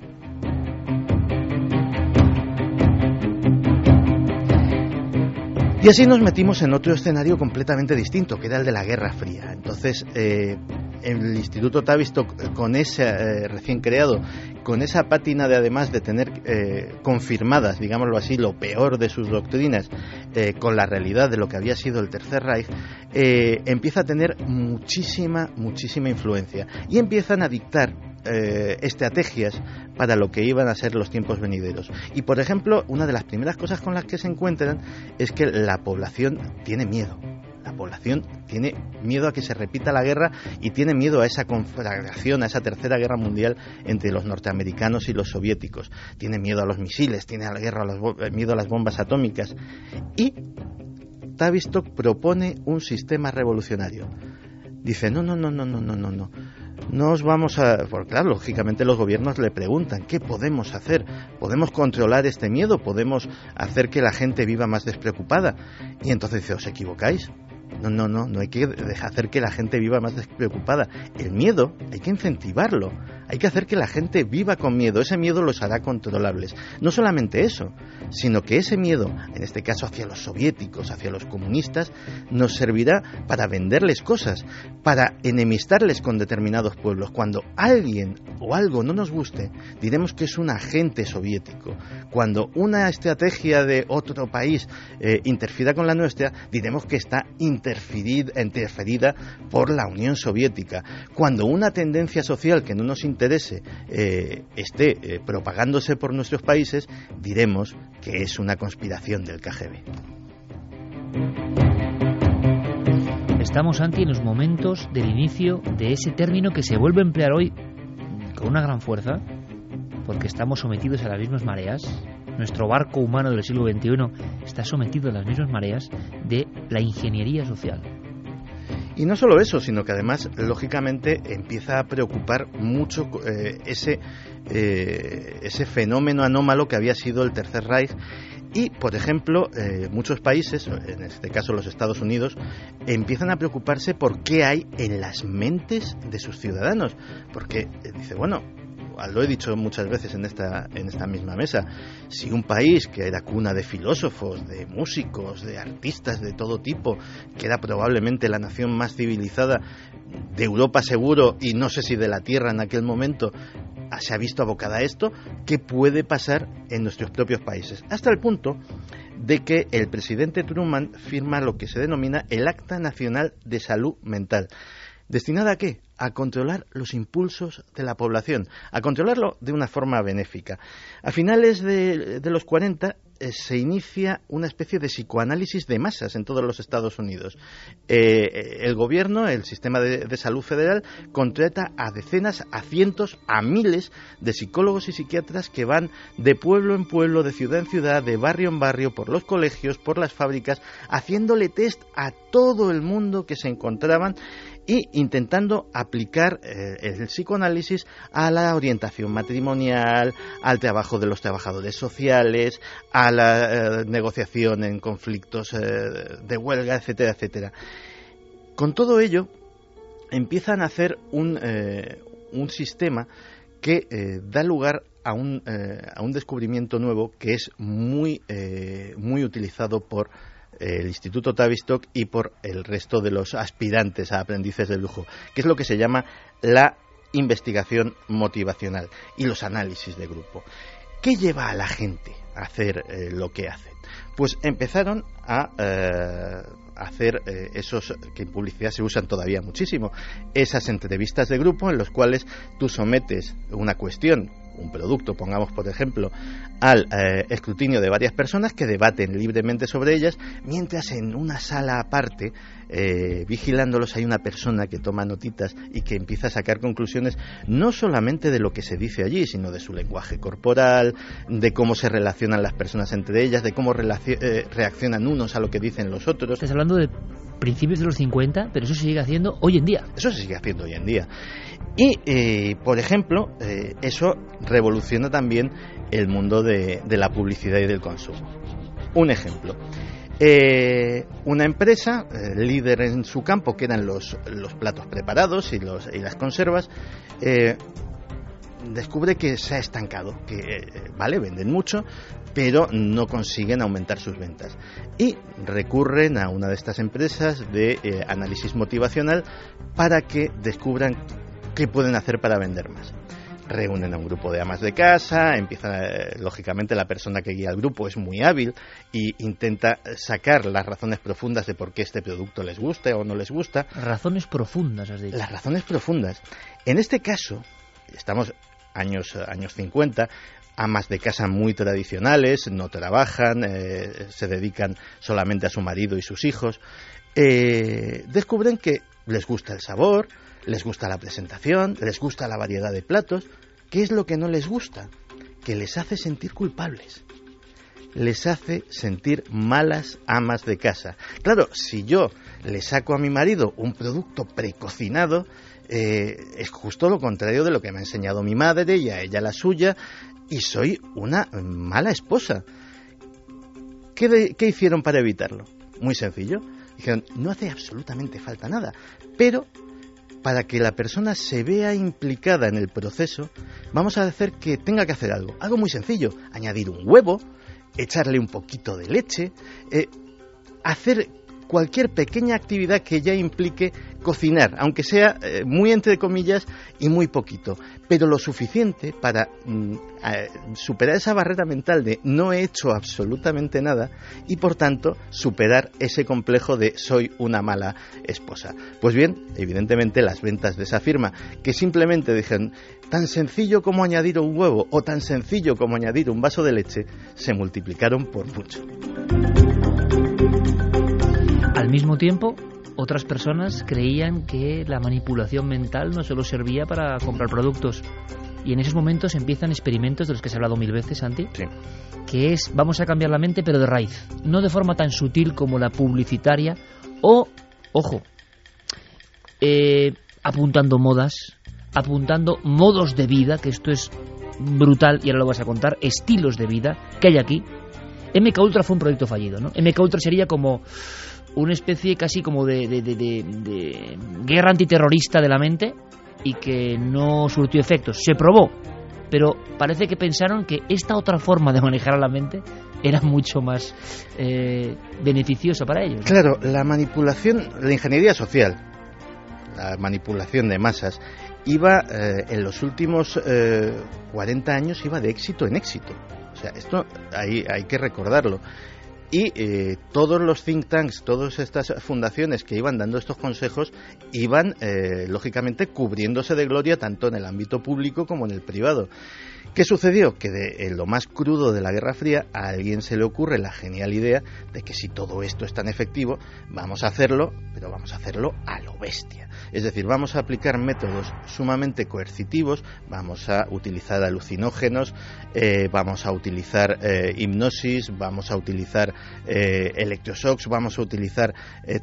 Y así nos metimos en otro escenario completamente distinto, que era el de la Guerra Fría. Entonces, el Instituto Tavistock, con ese recién creado, con esa pátina de, además de tener confirmadas, digámoslo así, lo peor de sus doctrinas, con la realidad de lo que había sido el Tercer Reich, empieza a tener muchísima influencia. Y empiezan a dictar estrategias para lo que iban a ser los tiempos venideros. Y por ejemplo, una de las primeras cosas con las que se encuentran es que la población tiene miedo. La población tiene miedo a que se repita la guerra y tiene miedo a esa conflagración, a esa tercera guerra mundial entre los norteamericanos y los soviéticos. Tiene miedo a los misiles, tiene miedo a las bombas atómicas. Y Tavistock propone un sistema revolucionario. Dice, no. No os vamos a... Porque claro, lógicamente los gobiernos le preguntan, ¿qué podemos hacer? ¿Podemos controlar este miedo? ¿Podemos hacer que la gente viva más despreocupada? Y entonces dice, ¿os equivocáis? No hay que hacer que la gente viva más despreocupada. El miedo hay que incentivarlo, hay que hacer que la gente viva con miedo. Ese miedo los hará controlables. No solamente eso, sino que ese miedo, en este caso hacia los soviéticos, hacia los comunistas, nos servirá para venderles cosas, para enemistarles con determinados pueblos. Cuando alguien o algo no nos guste, diremos que es un agente soviético. Cuando una estrategia de otro país interfiera con la nuestra, diremos que está interferida por la Unión Soviética. Cuando una tendencia social que no nos interese esté propagándose por nuestros países, diremos que es una conspiración del KGB. Estamos, Santi, en los momentos del inicio de ese término que se vuelve a emplear hoy con una gran fuerza, porque estamos sometidos a las mismas mareas. Nuestro barco humano del siglo XXI está sometido a las mismas mareas de la ingeniería social. Y no solo eso, sino que además, lógicamente, empieza a preocupar mucho ese fenómeno anómalo que había sido el Tercer Reich. Y, por ejemplo, muchos países, en este caso los Estados Unidos, empiezan a preocuparse por qué hay en las mentes de sus ciudadanos. Porque dice, bueno, lo he dicho muchas veces en esta misma mesa, si un país que era cuna de filósofos, de músicos, de artistas de todo tipo, que era probablemente la nación más civilizada de Europa seguro, y no sé si de la Tierra en aquel momento, se ha visto abocada a esto, ¿qué puede pasar en nuestros propios países? Hasta el punto de que el presidente Truman firma lo que se denomina el Acta Nacional de Salud Mental. ¿Destinada a qué? A controlar los impulsos de la población, a controlarlo de una forma benéfica. A finales de los 40 se inicia una especie de psicoanálisis de masas en todos los Estados Unidos. El gobierno, el sistema de salud federal, contrata a decenas, a cientos, a miles de psicólogos y psiquiatras que van de pueblo en pueblo, de ciudad en ciudad, de barrio en barrio, por los colegios, por las fábricas, haciéndole test a todo el mundo que se encontraban y intentando aplicar el psicoanálisis a la orientación matrimonial, al trabajo de los trabajadores sociales, a la negociación en conflictos de huelga, etcétera, etcétera. Con todo ello, empiezan a hacer un sistema que da lugar a un descubrimiento nuevo que es muy utilizado por el Instituto Tavistock y por el resto de los aspirantes a aprendices de lujo, que es lo que se llama la investigación motivacional y los análisis de grupo. ¿Qué lleva a la gente a hacer lo que hacen? Pues empezaron a hacer esos que en publicidad se usan todavía muchísimo, esas entrevistas de grupo en los cuales tú sometes una cuestión, un producto, pongamos por ejemplo, al escrutinio de varias personas que debaten libremente sobre ellas, mientras en una sala aparte, vigilándolos, hay una persona que toma notitas y que empieza a sacar conclusiones no solamente de lo que se dice allí, sino de su lenguaje corporal, de cómo se relacionan las personas entre ellas, de cómo reaccionan unos a lo que dicen los otros. Estás hablando de principios de los 50, pero eso se sigue haciendo hoy en día. Eso se sigue haciendo hoy en día. Y, por ejemplo, eso revoluciona también el mundo de la publicidad y del consumo. Un ejemplo. Una empresa, líder en su campo, que eran los platos preparados y las conservas, descubre que se ha estancado, que venden mucho, pero no consiguen aumentar sus ventas. Y recurren a una de estas empresas de análisis motivacional para que descubran qué pueden hacer para vender más. Reúnen a un grupo de amas de casa, lógicamente la persona que guía al grupo es muy hábil y intenta sacar las razones profundas de por qué este producto les gusta o no les gusta. Razones profundas, has dicho. Las razones profundas. En este caso, estamos años 50, amas de casa muy tradicionales, no trabajan, se dedican solamente a su marido y sus hijos, descubren que les gusta el sabor, les gusta la presentación, les gusta la variedad de platos. ¿Qué es lo que no les gusta? Que les hace sentir culpables. Les hace sentir malas amas de casa. Claro, si yo le saco a mi marido un producto precocinado, es justo lo contrario de lo que me ha enseñado mi madre y a ella la suya, y soy una mala esposa. ¿Qué hicieron para evitarlo? Muy sencillo. Dijeron, no hace absolutamente falta nada, pero para que la persona se vea implicada en el proceso, vamos a hacer que tenga que hacer algo muy sencillo, añadir un huevo, echarle un poquito de leche, hacer cualquier pequeña actividad que ya implique cocinar, aunque sea muy entre comillas y muy poquito, pero lo suficiente para superar esa barrera mental de no he hecho absolutamente nada y por tanto superar ese complejo de soy una mala esposa. Pues bien, evidentemente las ventas de esa firma, que simplemente dijeron tan sencillo como añadir un huevo o tan sencillo como añadir un vaso de leche, se multiplicaron por mucho. Al mismo tiempo, otras personas creían que la manipulación mental no solo servía para comprar productos. Y en esos momentos empiezan experimentos de los que se ha hablado mil veces, Santi, sí, que es, vamos a cambiar la mente, pero de raíz. No de forma tan sutil como la publicitaria o, ojo, apuntando modas, apuntando modos de vida, que esto es brutal y ahora lo vas a contar, estilos de vida que hay aquí. MK Ultra fue un proyecto fallido, ¿no? MK Ultra sería como una especie casi como de guerra antiterrorista de la mente y que no surtió efectos. Se probó, pero parece que pensaron que esta otra forma de manejar a la mente era mucho más beneficiosa para ellos, ¿no? Claro, la manipulación, la ingeniería social, la manipulación de masas, iba en los últimos 40 años iba de éxito en éxito. O sea, esto hay que recordarlo. Y todos los think tanks, todas estas fundaciones que iban dando estos consejos, iban, lógicamente, cubriéndose de gloria tanto en el ámbito público como en el privado. ¿Qué sucedió? Que en lo más crudo de la Guerra Fría a alguien se le ocurre la genial idea de que si todo esto es tan efectivo, vamos a hacerlo, pero vamos a hacerlo a lo bestia. Es decir, vamos a aplicar métodos sumamente coercitivos, vamos a utilizar alucinógenos, vamos a utilizar hipnosis, vamos a utilizar electroshocks, vamos a utilizar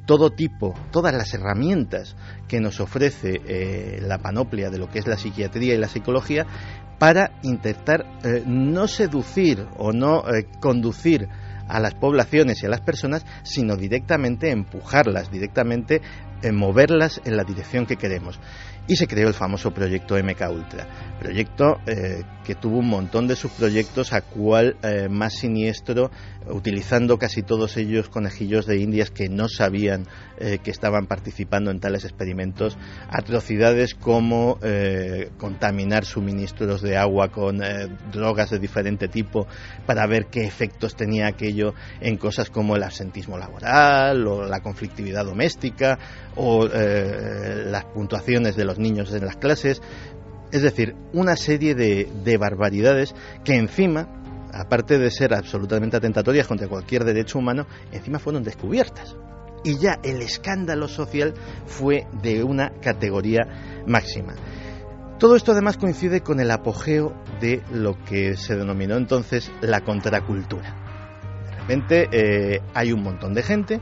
todas las herramientas que nos ofrece la panoplia de lo que es la psiquiatría y la psicología, para intentar no seducir o no conducir a las poblaciones y a las personas, sino directamente empujarlas, directamente moverlas en la dirección que queremos. Y se creó el famoso proyecto MKUltra, proyecto que tuvo un montón de subproyectos, a cual más siniestro, utilizando casi todos ellos conejillos de indias que no sabían que estaban participando en tales experimentos, atrocidades como contaminar suministros de agua con drogas de diferente tipo para ver qué efectos tenía aquello en cosas como el absentismo laboral o la conflictividad doméstica o las puntuaciones de los niños en las clases. Es decir, una serie de barbaridades que encima, aparte de ser absolutamente atentatorias contra cualquier derecho humano, encima fueron descubiertas. Y ya el escándalo social fue de una categoría máxima. Todo esto además coincide con el apogeo de lo que se denominó entonces la contracultura. De repente hay un montón de gente,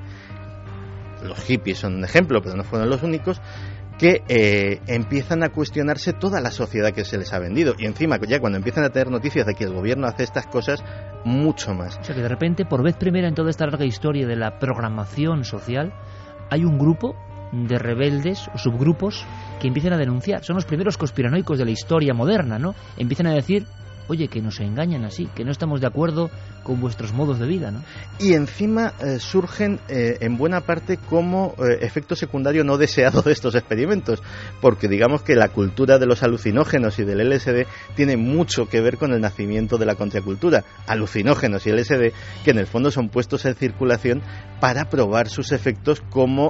los hippies son un ejemplo, pero no fueron los únicos, que empiezan a cuestionarse toda la sociedad que se les ha vendido. Y encima, ya cuando empiezan a tener noticias de que el gobierno hace estas cosas, mucho más. O sea que de repente, por vez primera en toda esta larga historia de la programación social, hay un grupo de rebeldes o subgrupos que empiezan a denunciar. Son los primeros conspiranoicos de la historia moderna, ¿no? Empiezan a decir: oye, que nos engañan así, que no estamos de acuerdo con vuestros modos de vida, ¿no? Y encima surgen en buena parte como efecto secundario no deseado de estos experimentos, porque digamos que la cultura de los alucinógenos y del LSD tiene mucho que ver con el nacimiento de la contracultura. Alucinógenos y LSD que en el fondo son puestos en circulación para probar sus efectos como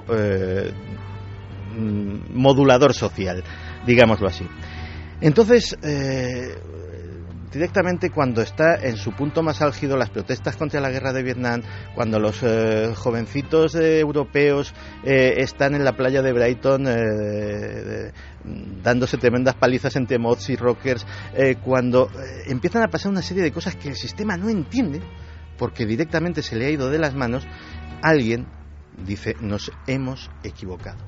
modulador social, digámoslo así. Entonces, directamente cuando está en su punto más álgido las protestas contra la guerra de Vietnam, cuando los jovencitos europeos están en la playa de Brighton dándose tremendas palizas entre mods y rockers, cuando empiezan a pasar una serie de cosas que el sistema no entiende porque directamente se le ha ido de las manos, alguien dice: nos hemos equivocado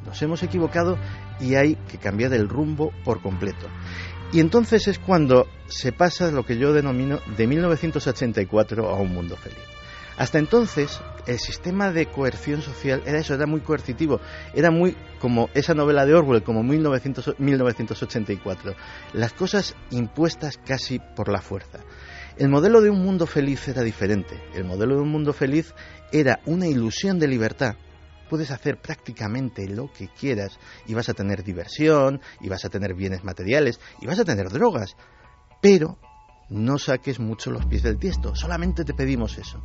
y hay que cambiar el rumbo por completo. Y entonces es cuando se pasa lo que yo denomino de 1984 a un mundo feliz. Hasta entonces el sistema de coerción social era eso, era muy coercitivo, era muy como esa novela de Orwell, como 1984, las cosas impuestas casi por la fuerza. El modelo de un mundo feliz era diferente. El modelo de un mundo feliz era una ilusión de libertad. Puedes hacer prácticamente lo que quieras y vas a tener diversión, y vas a tener bienes materiales, y vas a tener drogas, pero no saques mucho los pies del tiesto, solamente te pedimos eso.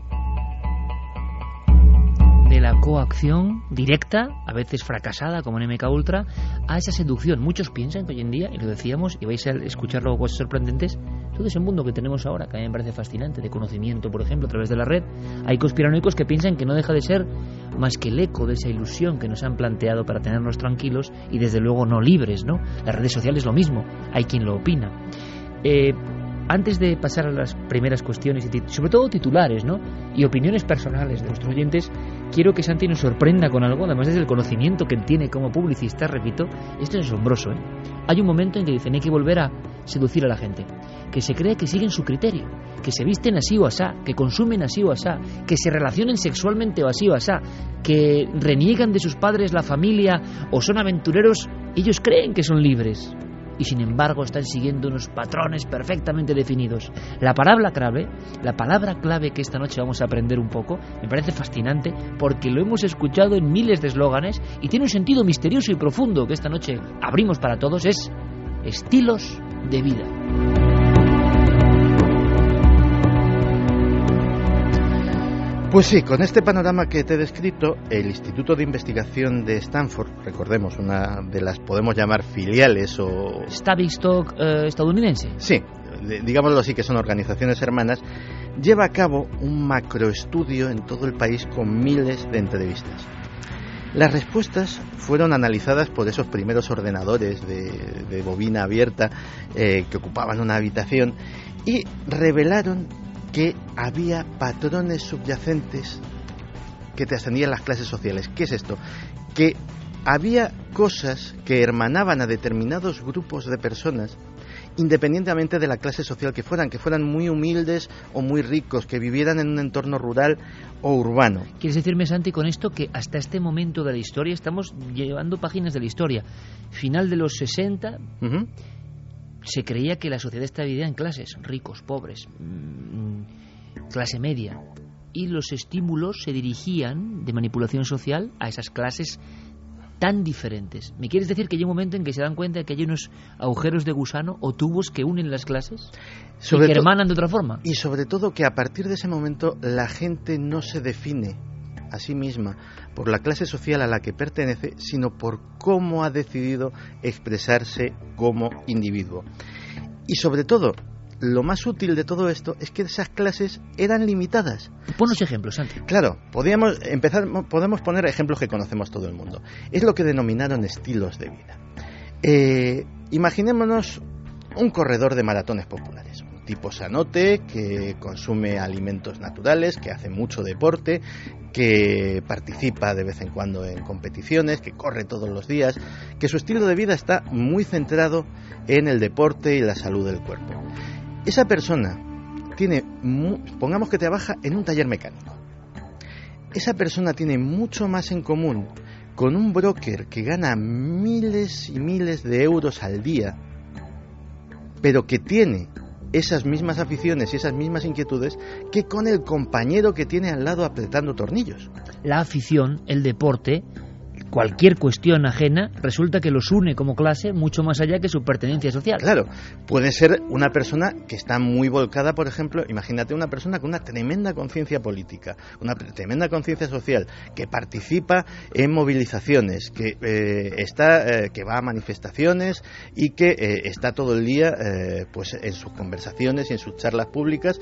De la coacción directa, a veces fracasada como en MKUltra, a esa seducción. Muchos piensan que hoy en día, y lo decíamos, y vais a escuchar luego cosas sorprendentes, todo ese mundo que tenemos ahora, que a mí me parece fascinante, de conocimiento, por ejemplo, a través de la red, hay conspiranoicos que piensan que no deja de ser más que el eco de esa ilusión que nos han planteado para tenernos tranquilos y desde luego no libres, ¿no? Las redes sociales lo mismo, hay quien lo opina. Antes de pasar a las primeras cuestiones, y sobre todo titulares, ¿no?, y opiniones personales de nuestros oyentes, quiero que Santi nos sorprenda con algo, además desde el conocimiento que él tiene como publicista. Repito, esto es asombroso, ¿eh? Hay un momento en que dicen: hay que volver a seducir a la gente, que se cree que siguen su criterio, que se visten así o asá, que consumen así o asá, que se relacionen sexualmente o así o asá, que reniegan de sus padres, la familia, o son aventureros. Ellos creen que son libres. y sin embargo están siguiendo unos patrones perfectamente definidos. La palabra clave que esta noche vamos a aprender un poco, me parece fascinante porque lo hemos escuchado en miles de eslóganes y tiene un sentido misterioso y profundo que esta noche abrimos para todos, es estilos de vida. Pues sí, con este panorama que te he descrito, el Instituto de Investigación de Stanford, recordemos, una de las podemos llamar filiales o... Tavistock estadounidense. Sí, digámoslo así, que son organizaciones hermanas, lleva a cabo un macroestudio en todo el país con miles de entrevistas. Las respuestas fueron analizadas por esos primeros ordenadores de bobina abierta que ocupaban una habitación y revelaron que había patrones subyacentes que trascendían las clases sociales. ¿Qué es esto? Que había cosas que hermanaban a determinados grupos de personas independientemente de la clase social que fueran muy humildes o muy ricos, que vivieran en un entorno rural o urbano. ¿Quieres decirme, Santi, con esto que hasta este momento de la historia estamos llevando páginas de la historia? Final de los 60... Se creía que la sociedad estaba dividida en clases, ricos, pobres, clase media, y los estímulos se dirigían de manipulación social a esas clases tan diferentes. ¿Me quieres decir que hay un momento en que se dan cuenta de que hay unos agujeros de gusano o tubos que unen las clases y que hermanan de otra forma? Y sobre todo que a partir de ese momento la gente no se define a sí misma por la clase social a la que pertenece, sino por cómo ha decidido expresarse como individuo. Y sobre todo, lo más útil de todo esto es que esas clases eran limitadas. Ponos ejemplos, Santi. Claro, podemos poner ejemplos que conocemos todo el mundo. Es lo que denominaron estilos de vida. Imaginémonos un corredor de maratones populares. Tipo sanote, que consume alimentos naturales, que hace mucho deporte, que participa de vez en cuando en competiciones, que corre todos los días, que su estilo de vida está muy centrado en el deporte y la salud del cuerpo. Esa persona pongamos que trabaja en un taller mecánico. Esa persona tiene mucho más en común con un broker que gana miles y miles de euros al día, pero que tiene esas mismas aficiones y esas mismas inquietudes que con el compañero que tiene al lado apretando tornillos. La afición, el deporte, cualquier cuestión ajena, resulta que los une como clase mucho más allá que su pertenencia social. Claro, puede ser una persona que está muy volcada, por ejemplo, imagínate una persona con una tremenda conciencia política, una tremenda conciencia social, que participa en movilizaciones, que va a manifestaciones y que está todo el día pues en sus conversaciones y en sus charlas públicas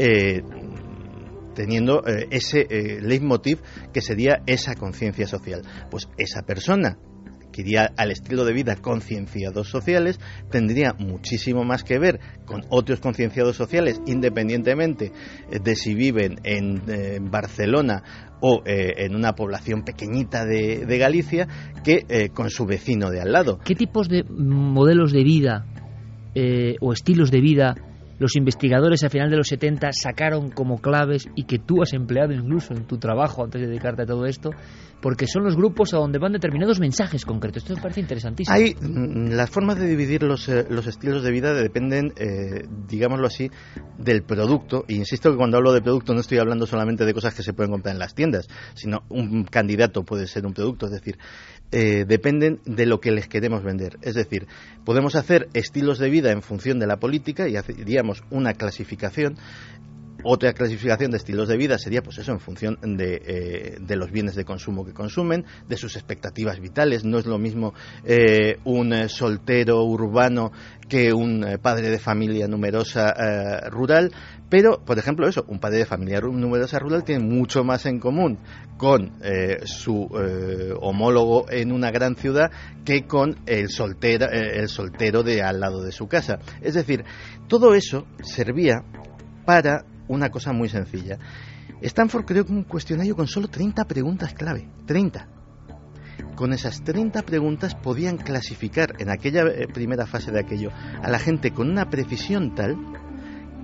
teniendo ese leitmotiv que sería esa conciencia social. Pues esa persona que iría al estilo de vida concienciados sociales tendría muchísimo más que ver con otros concienciados sociales, independientemente de si viven en Barcelona o en una población pequeñita de Galicia, que con su vecino de al lado. ¿Qué tipos de modelos de vida o estilos de vida los investigadores a final de los 70 sacaron como claves y que tú has empleado incluso en tu trabajo antes de dedicarte a todo esto? Porque son los grupos a donde van determinados mensajes concretos. Esto me parece interesantísimo. Las formas de dividir los estilos de vida dependen, digámoslo así, del producto. Y insisto que cuando hablo de producto no estoy hablando solamente de cosas que se pueden comprar en las tiendas, sino un candidato puede ser un producto. Es decir, dependen de lo que les queremos vender. Es decir, podemos hacer estilos de vida en función de la política y haríamos una clasificación. Otra clasificación de estilos de vida sería, pues eso, en función de los bienes de consumo que consumen, de sus expectativas vitales. No es lo mismo un soltero urbano que un padre de familia numerosa rural, pero, por ejemplo, eso, un padre de familia numerosa rural tiene mucho más en común con su homólogo en una gran ciudad que con el soltero de al lado de su casa. Es decir, todo eso servía para una cosa muy sencilla. Stanford creó un cuestionario con solo 30 preguntas clave. 30. Con esas 30 preguntas podían clasificar en aquella primera fase de aquello a la gente con una precisión tal que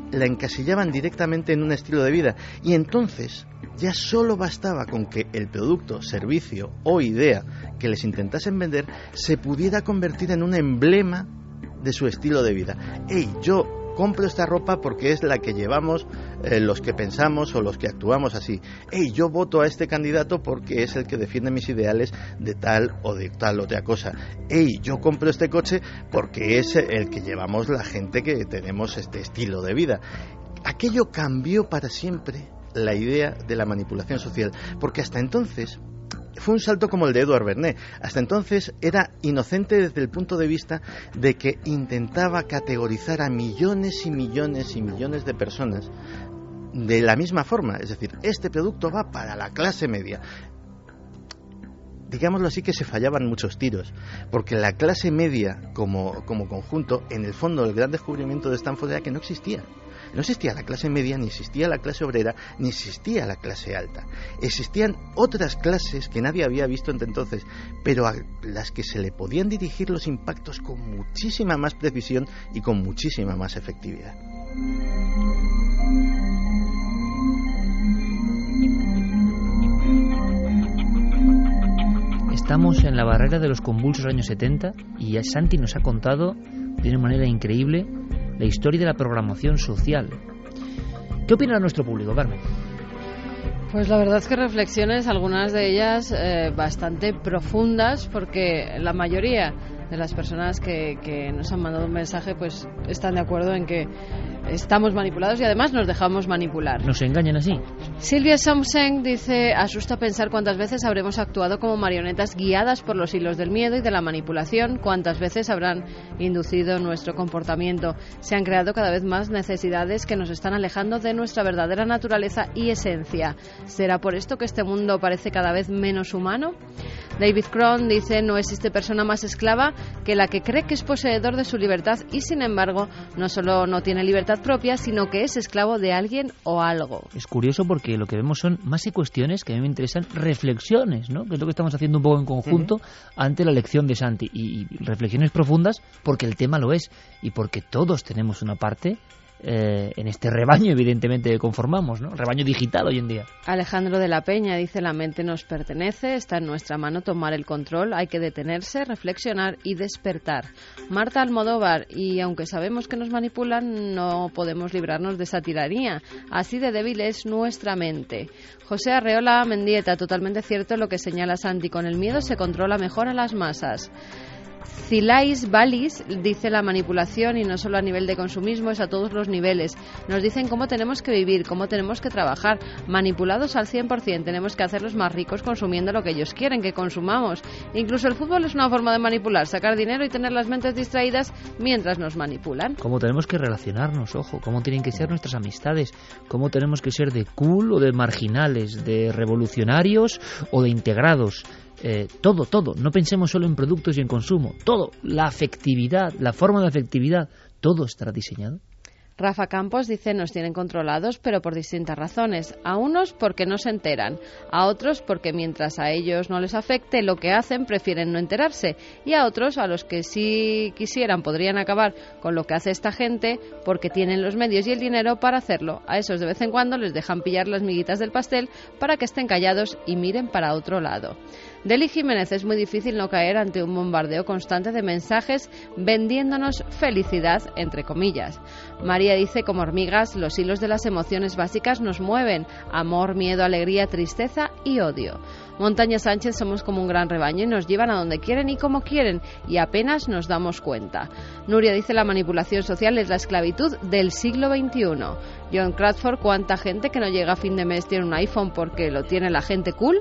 la encasillaban directamente en un estilo de vida. Y entonces ya solo bastaba con que el producto, servicio o idea que les intentasen vender se pudiera convertir en un emblema de su estilo de vida. Hey, yo compro esta ropa porque es la que llevamos los que pensamos o los que actuamos así. Hey, yo voto a este candidato porque es el que defiende mis ideales de tal o de tal otra cosa. Hey, yo compro este coche porque es el que llevamos la gente que tenemos este estilo de vida. Aquello cambió para siempre la idea de la manipulación social, porque hasta entonces fue un salto como el de Edward Bernays. Hasta entonces era inocente desde el punto de vista de que intentaba categorizar a millones y millones y millones de personas de la misma forma. Es decir, este producto va para la clase media. Digámoslo así, que se fallaban muchos tiros, porque la clase media como conjunto, en el fondo el gran descubrimiento de Stanford era que no existía. No existía la clase media, ni existía la clase obrera, ni existía la clase alta. Existían otras clases que nadie había visto hasta entonces, pero a las que se le podían dirigir los impactos con muchísima más precisión y con muchísima más efectividad. Estamos en la barrera de los convulsos años 70 y Santi nos ha contado de una manera increíble la historia de la programación social. ¿Qué opina nuestro público, Carmen? Pues la verdad es que reflexiones, algunas de ellas bastante profundas, porque la mayoría de las personas que nos han mandado un mensaje pues están de acuerdo en que estamos manipulados y además nos dejamos manipular. ¿Nos engañan así? Silvia Somseng dice: asusta pensar cuántas veces habremos actuado como marionetas guiadas por los hilos del miedo y de la manipulación, cuántas veces habrán inducido nuestro comportamiento. Se han creado cada vez más necesidades que nos están alejando de nuestra verdadera naturaleza y esencia. ¿Será por esto que este mundo parece cada vez menos humano? David Cron dice: no existe persona más esclava que la que cree que es poseedor de su libertad y sin embargo no solo no tiene libertad propia, sino que es esclavo de alguien o algo. Es curioso porque lo que vemos son más que cuestiones, que a mí me interesan reflexiones, ¿no? Que es lo que estamos haciendo un poco en conjunto ante la lección de Santi, y reflexiones profundas porque el tema lo es y porque todos tenemos una parte en este rebaño, evidentemente, que conformamos, ¿no? Rebaño digital hoy en día. Alejandro de la Peña dice: la mente nos pertenece, está en nuestra mano tomar el control, hay que detenerse, reflexionar y despertar. Marta Almodóvar: y aunque sabemos que nos manipulan, no podemos librarnos de esa tiranía, así de débil es nuestra mente. José Arreola Mendieta: totalmente cierto lo que señala Santi, con el miedo se controla mejor a las masas. Zilais Balis dice: la manipulación, y no solo a nivel de consumismo, es a todos los niveles. Nos dicen cómo tenemos que vivir, cómo tenemos que trabajar. Manipulados al 100%, tenemos que hacerlos más ricos consumiendo lo que ellos quieren que consumamos. Incluso el fútbol es una forma de manipular, sacar dinero y tener las mentes distraídas mientras nos manipulan. Cómo tenemos que relacionarnos, ojo, cómo tienen que ser nuestras amistades, cómo tenemos que ser de cool o de marginales, de revolucionarios o de integrados. Todo, no pensemos solo en productos y en consumo, todo, la afectividad, la forma de afectividad, todo estará diseñado. Rafa Campos dice: nos tienen controlados, pero por distintas razones. A unos porque no se enteran, a otros porque mientras a ellos no les afecte lo que hacen prefieren no enterarse, y a otros, a los que si quisieran podrían acabar con lo que hace esta gente porque tienen los medios y el dinero para hacerlo. A esos de vez en cuando les dejan pillar las miguitas del pastel para que estén callados y miren para otro lado. Deli Jiménez: es muy difícil no caer ante un bombardeo constante de mensajes vendiéndonos felicidad, entre comillas. María dice: como hormigas, los hilos de las emociones básicas nos mueven: amor, miedo, alegría, tristeza y odio. Montaña Sánchez: somos como un gran rebaño y nos llevan a donde quieren y como quieren y apenas nos damos cuenta. Nuria dice: la manipulación social es la esclavitud del siglo XXI. John Crawford: ¿cuánta gente que no llega a fin de mes tiene un iPhone porque lo tiene la gente cool?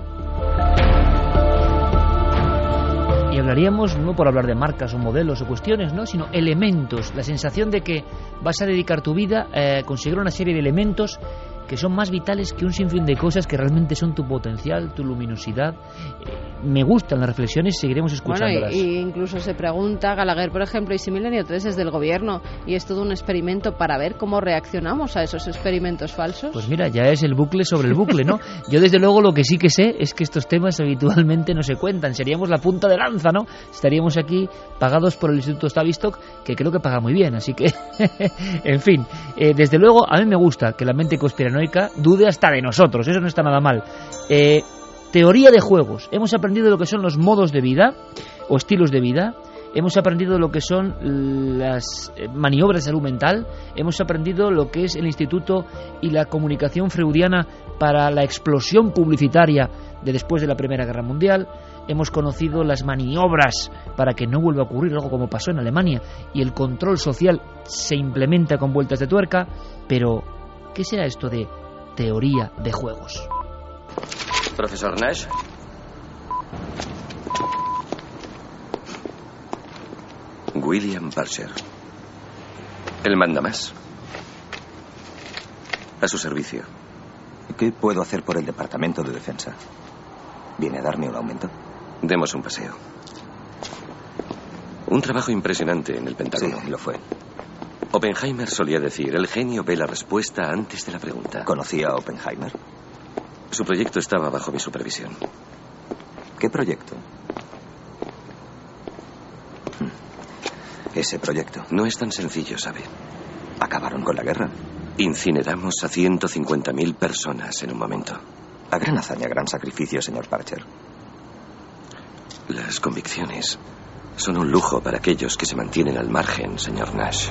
Y hablaríamos, no por hablar de marcas o modelos o cuestiones, ¿no?, sino elementos, la sensación de que vas a dedicar tu vida a conseguir una serie de elementos que son más vitales que un sinfín de cosas que realmente son tu potencial, tu luminosidad. Me gustan las reflexiones, seguiremos escuchándolas. Bueno, y incluso se pregunta Gallagher, por ejemplo, ¿y si Milenio 3 es del gobierno y es todo un experimento para ver cómo reaccionamos a esos experimentos falsos? Pues mira, ya es el bucle sobre el bucle, ¿no? Yo desde luego lo que sí que sé es que estos temas habitualmente no se cuentan. Seríamos la punta de lanza, ¿no? Estaríamos aquí pagados por el Instituto Tavistock, que creo que paga muy bien, así que en fin, desde luego a mí me gusta que la mente conspiranoica dude hasta de nosotros, eso no está nada mal. Teoría de juegos. Hemos aprendido lo que son los modos de vida o estilos de vida. Hemos aprendido lo que son las maniobras de salud mental. Hemos aprendido lo que es el instituto y la comunicación freudiana para la explosión publicitaria de después de la Primera Guerra Mundial. Hemos conocido las maniobras para que no vuelva a ocurrir algo como pasó en Alemania y el control social se implementa con vueltas de tuerca. Pero, ¿qué será esto de teoría de juegos? Profesor Nash. William Parcher. El mandamás. A su servicio. ¿Qué puedo hacer por el Departamento de Defensa? ¿Viene a darme un aumento? Demos un paseo. Un trabajo impresionante en el Pentágono. Sí, lo fue. Oppenheimer solía decir, el genio ve la respuesta antes de la pregunta. ¿Conocía a Oppenheimer? Su proyecto estaba bajo mi supervisión. ¿Qué proyecto? Ese proyecto. No es tan sencillo, ¿sabe? ¿Acabaron con la guerra? Incineramos a 150.000 personas en un momento. A gran hazaña, gran sacrificio, señor Parcher. Las convicciones son un lujo para aquellos que se mantienen al margen, señor Nash.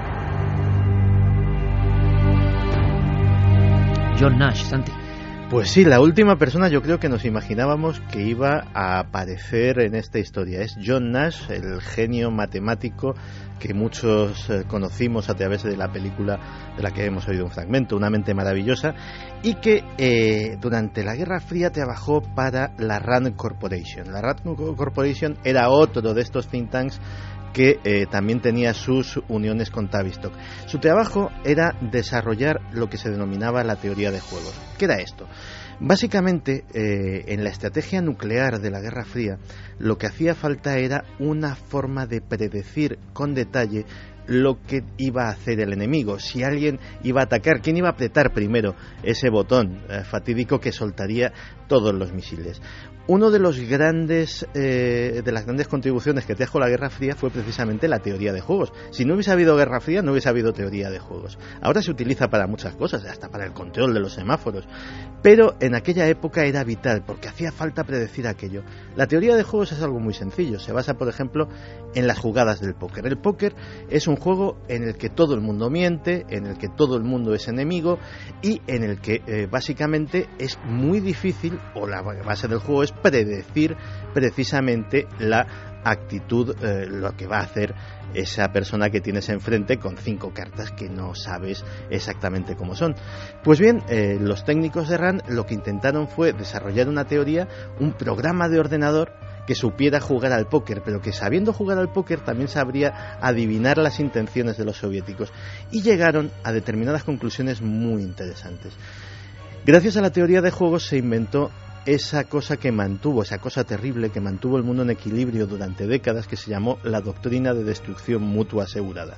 John Nash, Santi. Pues sí, la última persona yo creo que nos imaginábamos que iba a aparecer en esta historia. Es John Nash, el genio matemático que muchos conocimos a través de la película de la que hemos oído un fragmento, Una mente maravillosa, y que durante la Guerra Fría trabajó para la Rand Corporation. La Rand Corporation era otro de estos think tanks que también tenía sus uniones con Tavistock. Su trabajo era desarrollar lo que se denominaba la teoría de juegos. ¿Qué era esto? Básicamente, en la estrategia nuclear de la Guerra Fría, lo que hacía falta era una forma de predecir con detalle lo que iba a hacer el enemigo, si alguien iba a atacar, quién iba a apretar primero ese botón fatídico que soltaría todos los misiles. Uno de los grandes de las grandes contribuciones que trajo la Guerra Fría fue precisamente la teoría de juegos. Si no hubiese habido Guerra Fría, no hubiese habido teoría de juegos. Ahora se utiliza para muchas cosas, hasta para el control de los semáforos. Pero en aquella época era vital, porque hacía falta predecir aquello. La teoría de juegos es algo muy sencillo. Se basa, por ejemplo, en las jugadas del póker. El póker es un juego en el que todo el mundo miente, en el que todo el mundo es enemigo y en el que básicamente es muy difícil, o la base del juego es predecir precisamente la actitud, lo que va a hacer esa persona que tienes enfrente con 5 cartas que no sabes exactamente cómo son. Pues bien, los técnicos de RAND lo que intentaron fue desarrollar una teoría, un programa de ordenador que supiera jugar al póker, pero que sabiendo jugar al póker también sabría adivinar las intenciones de los soviéticos, y llegaron a determinadas conclusiones muy interesantes. Gracias a la teoría de juegos se inventó esa cosa terrible que mantuvo el mundo en equilibrio durante décadas, que se llamó la doctrina de destrucción mutua asegurada.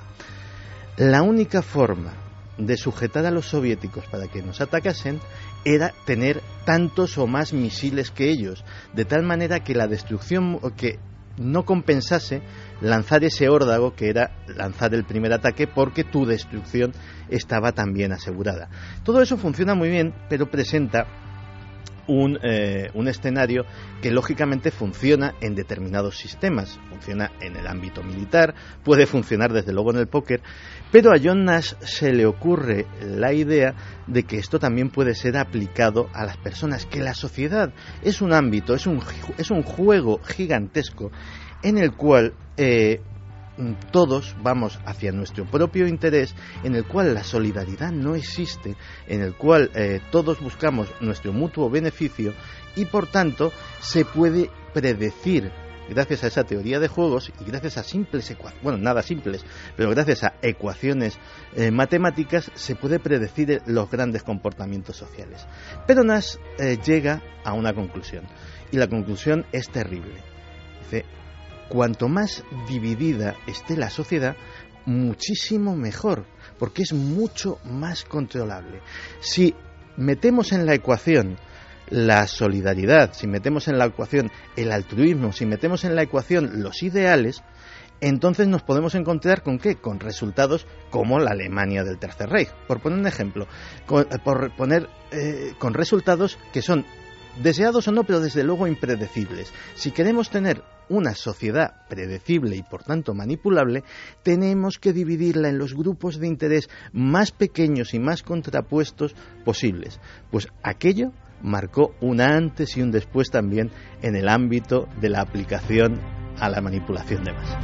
La única forma de sujetar a los soviéticos para que nos atacasen era tener tantos o más misiles que ellos, de tal manera que la destrucción, que no compensase lanzar ese órdago que era lanzar el primer ataque, porque tu destrucción estaba también asegurada. Todo eso funciona muy bien, pero presenta un escenario que lógicamente funciona en determinados sistemas. Funciona en el ámbito militar, puede funcionar desde luego en el póker, pero a John Nash se le ocurre la idea de que esto también puede ser aplicado a las personas, que la sociedad es un ámbito, es un juego gigantesco en el cual todos vamos hacia nuestro propio interés, en el cual la solidaridad no existe, en el cual todos buscamos nuestro mutuo beneficio, y por tanto se puede predecir gracias a esa teoría de juegos y gracias a simples ecuaciones, bueno, nada simples, pero gracias a ecuaciones matemáticas se puede predecir los grandes comportamientos sociales. Pero Nash llega a una conclusión, y la conclusión es terrible. Dice, cuanto más dividida esté la sociedad, muchísimo mejor, porque es mucho más controlable. Si metemos en la ecuación la solidaridad, si metemos en la ecuación el altruismo, si metemos en la ecuación los ideales, entonces nos podemos encontrar con ¿qué? Con resultados como la Alemania del Tercer Reich, por poner un ejemplo, con resultados que son deseados o no, pero desde luego impredecibles. Si queremos tener una sociedad predecible y por tanto manipulable, tenemos que dividirla en los grupos de interés más pequeños y más contrapuestos posibles. Pues aquello marcó un antes y un después también en el ámbito de la aplicación a la manipulación de masas.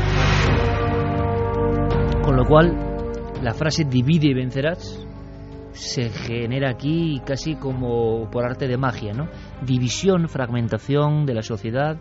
Con lo cual, la frase divide y vencerás se genera aquí casi como por arte de magia, ¿no? División, fragmentación de la sociedad,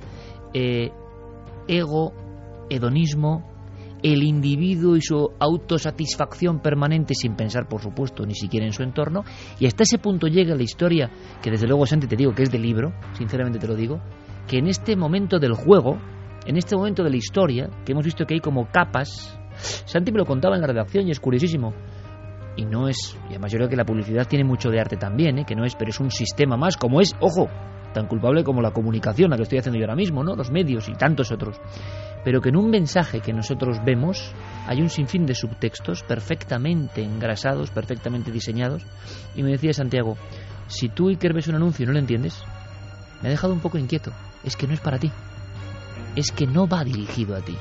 ego, hedonismo, el individuo y su autosatisfacción permanente sin pensar, por supuesto, ni siquiera en su entorno, y hasta ese punto llega la historia, que desde luego, Santi, te digo que es de libro, sinceramente te lo digo, que en este momento del juego, en este momento de la historia, que hemos visto que hay como capas, Santi me lo contaba en la redacción y es curiosísimo, y no es, y además yo creo que la publicidad tiene mucho de arte también, que no es, pero es un sistema más, como es, ojo, tan culpable como la comunicación, la que estoy haciendo yo ahora mismo, ¿no? Los medios y tantos otros, pero que en un mensaje que nosotros vemos hay un sinfín de subtextos perfectamente engrasados, perfectamente diseñados, y me decía Santiago, si tú, Iker, ves un anuncio y no lo entiendes, me ha dejado un poco inquieto, es que no es para ti, es que no va dirigido a ti.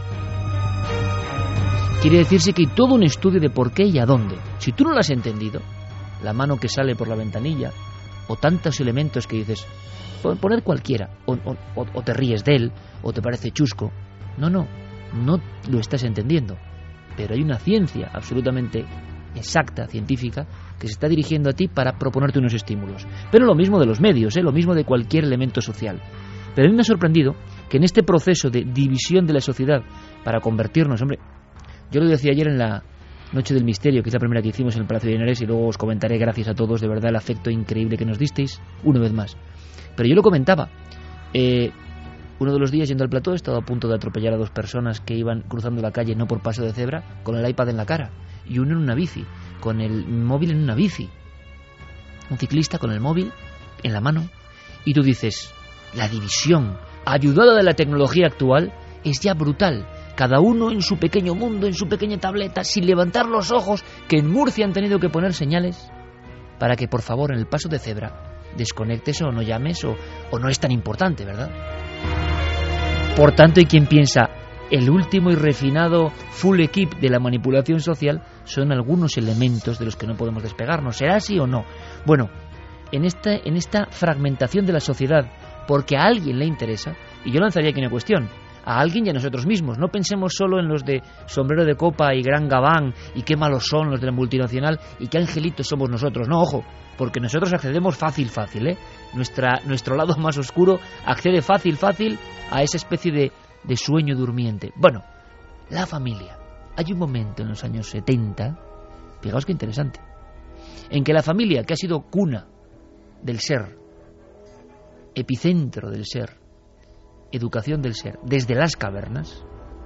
Quiere decirse que hay todo un estudio de por qué y a dónde. Si tú no lo has entendido, la mano que sale por la ventanilla, o tantos elementos que dices, poner cualquiera, o te ríes de él, o te parece chusco. No lo estás entendiendo. Pero hay una ciencia absolutamente exacta, científica, que se está dirigiendo a ti para proponerte unos estímulos. Pero lo mismo de los medios, lo mismo de cualquier elemento social. Pero a mí me ha sorprendido que en este proceso de división de la sociedad para convertirnos, hombre, yo lo decía ayer en la Noche del Misterio, que es la primera que hicimos en el Palacio de Linares, y luego os comentaré, gracias a todos, de verdad, el afecto increíble que nos disteis, una vez más. Pero yo lo comentaba, uno de los días yendo al plató, he estado a punto de atropellar a dos personas que iban cruzando la calle, no por paso de cebra, con el iPad en la cara, y uno en una bici, con el móvil en una bici. Un ciclista con el móvil en la mano, y tú dices, la división, ayudada de la tecnología actual, es ya brutal. Cada uno en su pequeño mundo, en su pequeña tableta, sin levantar los ojos, que en Murcia han tenido que poner señales para que, por favor, en el paso de cebra, desconectes o no llames o no es tan importante, ¿verdad? Por tanto, hay quien piensa, el último y refinado full equip de la manipulación social son algunos elementos de los que no podemos despegarnos. ¿Será así o no? Bueno, en esta fragmentación de la sociedad, porque a alguien le interesa, y yo lanzaría aquí una cuestión, a alguien y a nosotros mismos. No pensemos solo en los de sombrero de copa y gran gabán y qué malos son los de la multinacional y qué angelitos somos nosotros. No, ojo, porque nosotros accedemos fácil, nuestro lado más oscuro accede fácil a esa especie de sueño durmiente. Bueno, la familia. Hay un momento en los años 70, fijaos qué interesante, en que la familia, que ha sido cuna del ser, epicentro del ser, educación del ser, desde las cavernas,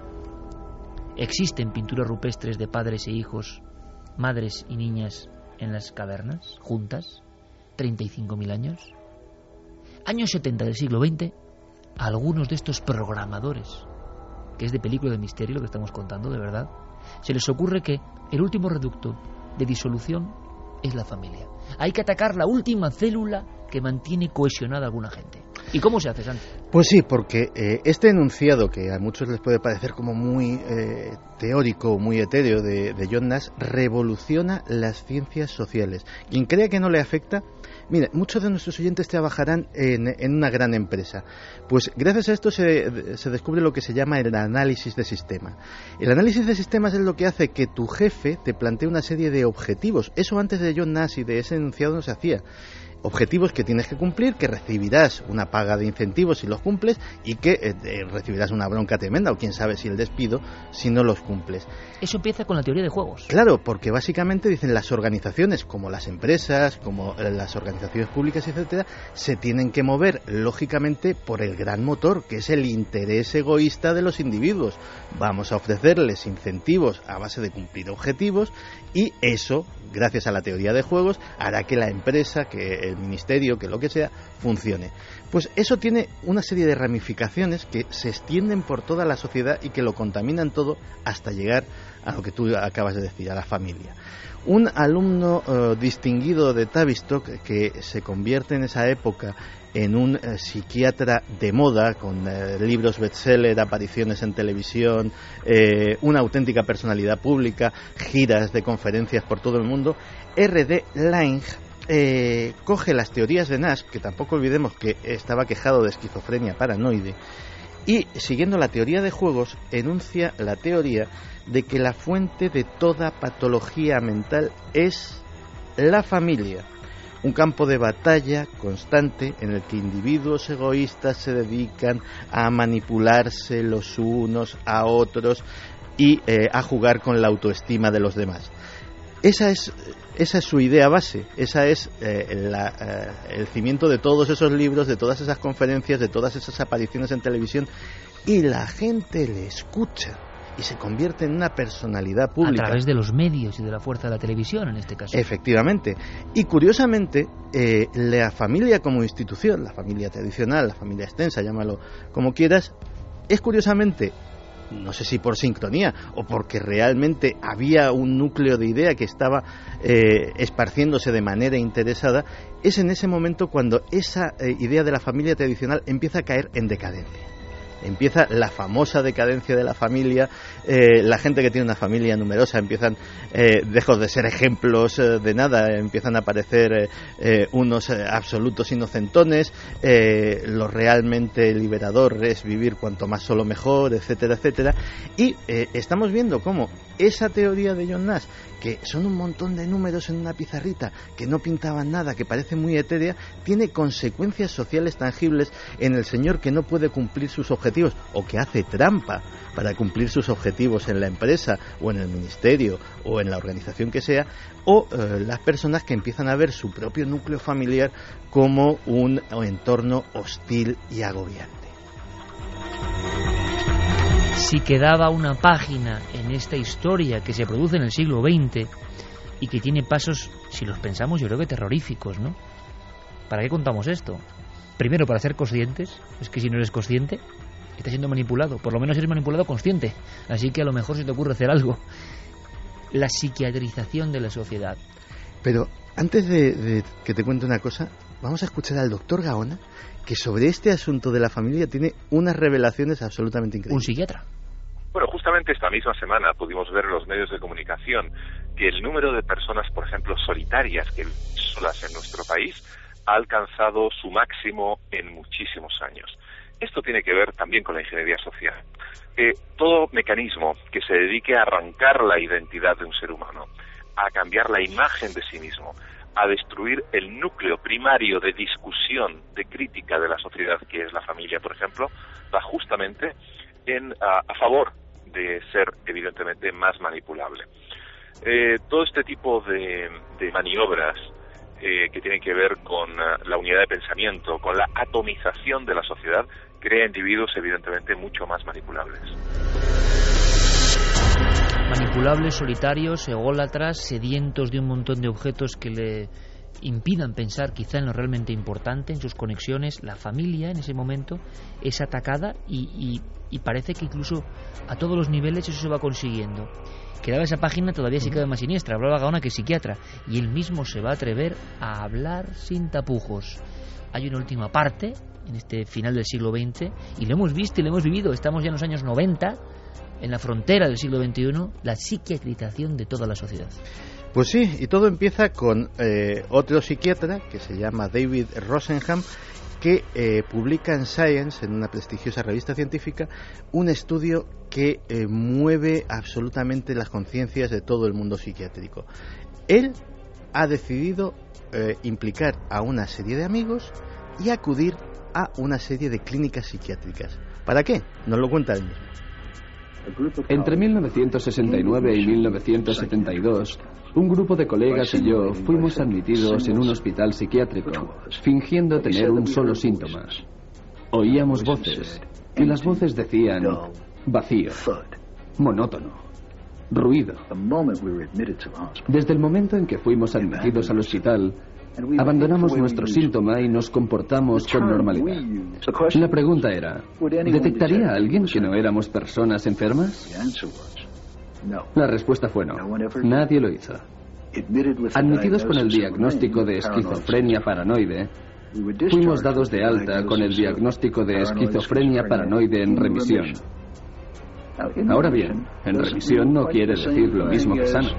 existen pinturas rupestres de padres e hijos, madres y niñas en las cavernas, juntas, 35.000 años. Años 70 del siglo XX, algunos de estos programadores, que es de película de misterio lo que estamos contando, de verdad, se les ocurre que el último reducto de disolución es la familia. Hay que atacar la última célula que mantiene cohesionada a alguna gente. ¿Y cómo se hace, Santi? Pues sí, porque este enunciado, que a muchos les puede parecer como muy teórico, muy etéreo de John Nash, revoluciona las ciencias sociales. Quien crea que no le afecta, mira, muchos de nuestros oyentes trabajarán en una gran empresa. Pues gracias a esto se descubre lo que se llama el análisis de sistema. El análisis de sistemas es lo que hace que tu jefe te plantee una serie de objetivos. Eso antes de John Nash y de ese enunciado no se hacía. objetivos que tienes que cumplir, que recibirás una paga de incentivos si los cumples y que recibirás una bronca tremenda o quién sabe si el despido si no los cumples. Eso empieza con la teoría de juegos. Claro, porque básicamente dicen las organizaciones, como las empresas, como las organizaciones públicas, etcétera, se tienen que mover lógicamente por el gran motor, que es el interés egoísta de los individuos. Vamos a ofrecerles incentivos a base de cumplir objetivos y eso, gracias a la teoría de juegos, hará que la empresa, que el ministerio, que lo que sea, funcione. Pues eso tiene una serie de ramificaciones que se extienden por toda la sociedad y que lo contaminan todo hasta llegar a lo que tú acabas de decir, a la familia. Un alumno distinguido de Tavistock, que se convierte en esa época en un psiquiatra de moda, con libros bestseller, apariciones en televisión, una auténtica personalidad pública, giras de conferencias por todo el mundo, R.D. Laing coge las teorías de Nash, que tampoco olvidemos que estaba quejado de esquizofrenia paranoide, y siguiendo la teoría de juegos, enuncia la teoría de que la fuente de toda patología mental es la familia. Un campo de batalla constante en el que individuos egoístas se dedican a manipularse los unos a otros y a jugar con la autoestima de los demás. Esa es su idea base, esa es el cimiento de todos esos libros, de todas esas conferencias, de todas esas apariciones en televisión, y la gente le escucha y se convierte en una personalidad pública. A través de los medios y de la fuerza de la televisión, en este caso. Efectivamente. Y curiosamente, la familia como institución, la familia tradicional, la familia extensa, llámalo como quieras, es curiosamente, no sé si por sincronía o porque realmente había un núcleo de idea que estaba esparciéndose de manera interesada, es en ese momento cuando esa idea de la familia tradicional empieza a caer en decadencia. Empieza la famosa decadencia de la familia, la gente que tiene una familia numerosa empiezan, lejos de ser ejemplos de nada, empiezan a aparecer unos absolutos inocentones, lo realmente liberador es vivir cuanto más solo mejor, etcétera, etcétera, y estamos viendo cómo esa teoría de John Nash, que son un montón de números en una pizarrita, que no pintaban nada, que parece muy etérea, tiene consecuencias sociales tangibles en el señor que no puede cumplir sus objetivos o que hace trampa para cumplir sus objetivos en la empresa o en el ministerio o en la organización que sea, o las personas que empiezan a ver su propio núcleo familiar como un entorno hostil y agobiante. Si quedaba una página en esta historia que se produce en el siglo XX y que tiene pasos, si los pensamos, yo creo que terroríficos, ¿no? ¿Para qué contamos esto? Primero, para ser conscientes. Es que si no eres consciente, estás siendo manipulado. Por lo menos eres manipulado consciente. Así que a lo mejor se te ocurre hacer algo. La psiquiatrización de la sociedad. Pero antes de que te cuente una cosa, vamos a escuchar al doctor Gaona, que sobre este asunto de la familia tiene unas revelaciones absolutamente increíbles. Un psiquiatra. Bueno, justamente esta misma semana pudimos ver en los medios de comunicación que el número de personas, por ejemplo, solitarias que viven solas en nuestro país ha alcanzado su máximo en muchísimos años. Esto tiene que ver también con la ingeniería social. Todo mecanismo que se dedique a arrancar la identidad de un ser humano, a cambiar la imagen de sí mismo, a destruir el núcleo primario de discusión, de crítica de la sociedad, que es la familia, por ejemplo, va justamente a favor de ser, evidentemente, más manipulable. Todo este tipo de maniobras que tienen que ver con la unidad de pensamiento, con la atomización de la sociedad, crea individuos, evidentemente, mucho más manipulables. Manipulables, solitarios, ególatras, sedientos de un montón de objetos que le impidan pensar quizá en lo realmente importante, en sus conexiones. La familia en ese momento es atacada y parece que incluso a todos los niveles eso se va consiguiendo. Quedaba esa página todavía se queda más siniestra. Hablaba Gaona, que es psiquiatra, y él mismo se va a atrever a hablar sin tapujos. Hay una última parte en este final del siglo XX y lo hemos visto y lo hemos vivido. Estamos ya en los años 90, en la frontera del siglo XXI, la psiquiatrización de toda la sociedad. Pues sí, y todo empieza con otro psiquiatra que se llama David Rosenham, que publica en Science, en una prestigiosa revista científica, un estudio que mueve absolutamente las conciencias de todo el mundo psiquiátrico. Él ha decidido implicar a una serie de amigos y acudir a una serie de clínicas psiquiátricas. ¿Para qué? Nos lo cuenta él mismo. Entre 1969 y 1972, un grupo de colegas y yo fuimos admitidos en un hospital psiquiátrico, fingiendo tener un solo síntoma. Oíamos voces, y las voces decían vacío, monótono, ruido. Desde el momento en que fuimos admitidos al hospital, abandonamos nuestro síntoma y nos comportamos con normalidad. La pregunta era, ¿detectaría a alguien que no éramos personas enfermas? La respuesta fue no. Nadie lo hizo. Admitidos con el diagnóstico de esquizofrenia paranoide, fuimos dados de alta con el diagnóstico de esquizofrenia paranoide en remisión. Ahora bien, en remisión no quiere decir lo mismo que sano.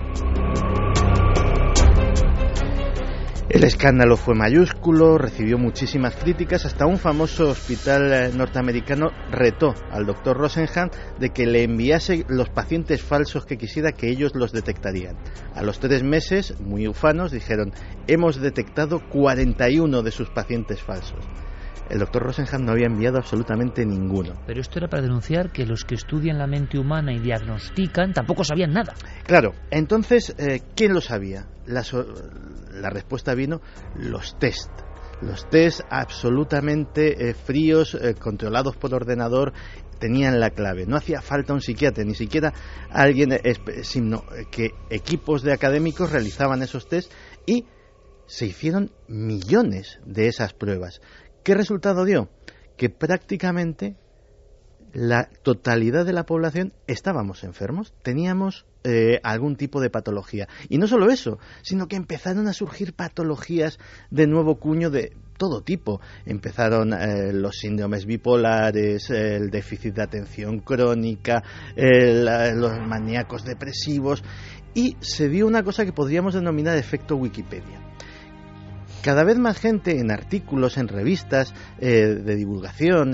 El escándalo fue mayúsculo, recibió muchísimas críticas, hasta un famoso hospital norteamericano retó al doctor Rosenhan de que le enviase los pacientes falsos que quisiera, que ellos los detectarían. A los 3 meses, muy ufanos, dijeron: hemos detectado 41 de sus pacientes falsos. El doctor Rosenhan no había enviado absolutamente ninguno. Pero esto era para denunciar que los que estudian la mente humana y diagnostican tampoco sabían nada. Claro, entonces, ¿quién lo sabía? La respuesta vino: los test. Los test absolutamente fríos, controlados por ordenador, tenían la clave. No hacía falta un psiquiatra, ni siquiera alguien, sino que equipos de académicos realizaban esos test y se hicieron millones de esas pruebas. ¿Qué resultado dio? Que prácticamente la totalidad de la población estábamos enfermos, teníamos algún tipo de patología. Y no solo eso, sino que empezaron a surgir patologías de nuevo cuño de todo tipo. Empezaron los síndromes bipolares, el déficit de atención crónica, los maníacos depresivos, y se dio una cosa que podríamos denominar efecto Wikipedia. Cada vez más gente en artículos, en revistas de divulgación,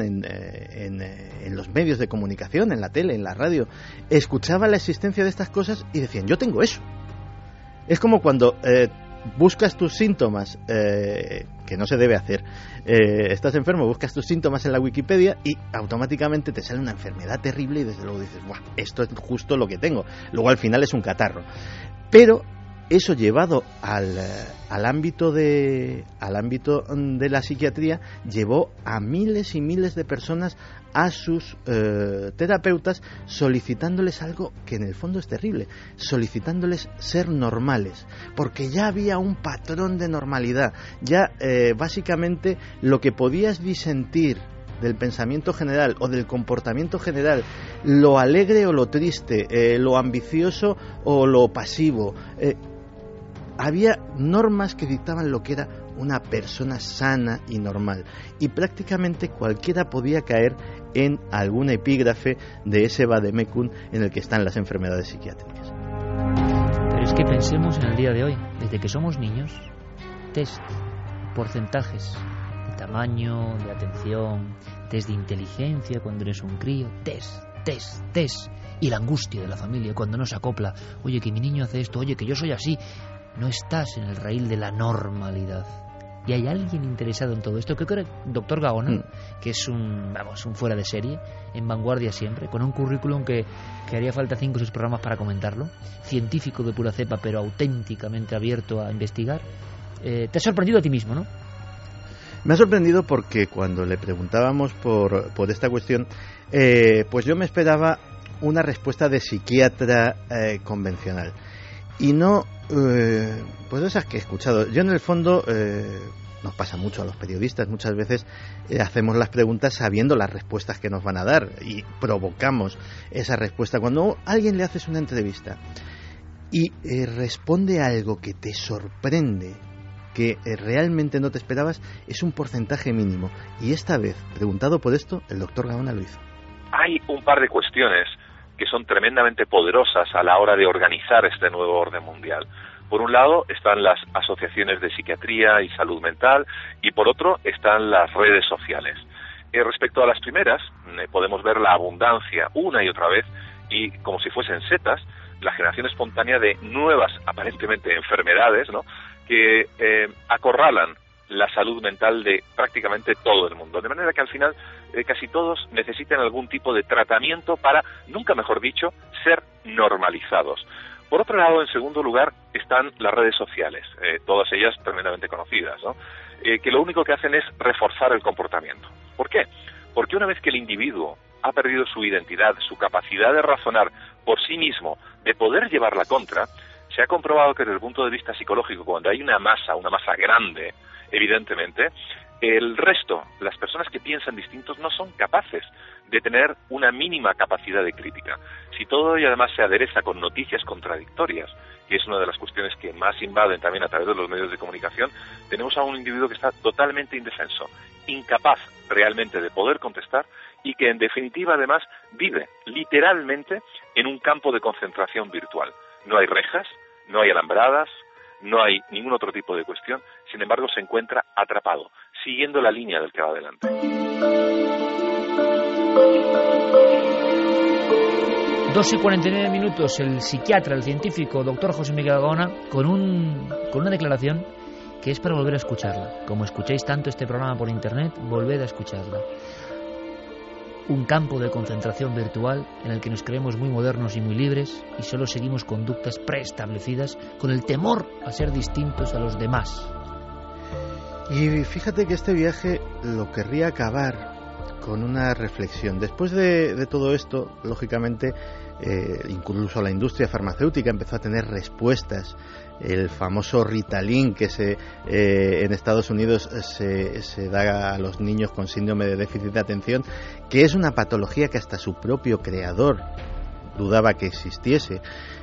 en los medios de comunicación, en la tele, en la radio, escuchaba la existencia de estas cosas y decían: yo tengo eso. Es como cuando buscas tus síntomas, que no se debe hacer, estás enfermo, buscas tus síntomas en la Wikipedia y automáticamente te sale una enfermedad terrible y desde luego dices: ¡buah! Esto es justo lo que tengo. Luego al final es un catarro. Pero eso llevado al ámbito de la psiquiatría llevó a miles y miles de personas a sus terapeutas, solicitándoles algo que en el fondo es terrible, solicitándoles ser normales, porque ya había un patrón de normalidad. Ya básicamente lo que podías disentir del pensamiento general o del comportamiento general, lo alegre o lo triste, lo ambicioso o lo pasivo, había normas que dictaban lo que era una persona sana y normal, y prácticamente cualquiera podía caer en alguna epígrafe de ese vademecum en el que están las enfermedades psiquiátricas. Pero es que pensemos en el día de hoy, desde que somos niños, test, porcentajes de tamaño, de atención, test de inteligencia cuando eres un crío, test, y la angustia de la familia cuando no se acopla: oye, que mi niño hace esto, oye, que yo soy así. No estás en el raíl de la normalidad. Y hay alguien interesado en todo esto, que creo que el doctor Gaona, que es un fuera de serie, en vanguardia siempre, con un currículum que haría falta 5 o 6 programas para comentarlo, científico de pura cepa, pero auténticamente abierto a investigar. Te ha sorprendido a ti mismo, ¿no? Me ha sorprendido porque cuando le preguntábamos por esta cuestión, pues yo me esperaba una respuesta de psiquiatra convencional. Y no, pues esas que he escuchado. Yo en el fondo, nos pasa mucho a los periodistas, muchas veces hacemos las preguntas sabiendo las respuestas que nos van a dar y provocamos esa respuesta. Cuando a alguien le haces una entrevista y responde algo que te sorprende, que realmente no te esperabas, es un porcentaje mínimo. Y esta vez, preguntado por esto, el doctor Gaona lo hizo. Hay un par de cuestiones que son tremendamente poderosas a la hora de organizar este nuevo orden mundial. Por un lado están las asociaciones de psiquiatría y salud mental, y por otro están las redes sociales. Respecto a las primeras, podemos ver la abundancia una y otra vez, y como si fuesen setas, la generación espontánea de nuevas, aparentemente, enfermedades, ¿no?, que acorralan la salud mental de prácticamente todo el mundo, de manera que al final casi todos necesitan algún tipo de tratamiento para, nunca mejor dicho, ser normalizados. Por otro lado, en segundo lugar, están las redes sociales, todas ellas tremendamente conocidas, ¿no? Que lo único que hacen es reforzar el comportamiento. ¿Por qué? Porque una vez que el individuo ha perdido su identidad, su capacidad de razonar por sí mismo, de poder llevar la contra, se ha comprobado que desde el punto de vista psicológico, cuando hay una masa grande, evidentemente, el resto, las personas que piensan distintos, no son capaces de tener una mínima capacidad de crítica. Si todo ello además se adereza con noticias contradictorias, que es una de las cuestiones que más invaden también a través de los medios de comunicación, tenemos a un individuo que está totalmente indefenso, incapaz realmente de poder contestar y que en definitiva además vive literalmente en un campo de concentración virtual. No hay rejas, no hay alambradas, no hay ningún otro tipo de cuestión, sin embargo se encuentra atrapado, siguiendo la línea del que va adelante. 2:49, el psiquiatra, el científico, doctor José Miguel Gaona, con una declaración que es para volver a escucharla. Como escucháis tanto este programa por internet, volved a escucharla. Un campo de concentración virtual en el que nos creemos muy modernos y muy libres y solo seguimos conductas preestablecidas con el temor a ser distintos a los demás. Y fíjate que este viaje lo querría acabar con una reflexión. Después de todo esto, lógicamente, incluso la industria farmacéutica empezó a tener respuestas. El famoso Ritalin que en Estados Unidos se da a los niños con síndrome de déficit de atención, que es una patología que hasta su propio creador dudaba que existiese.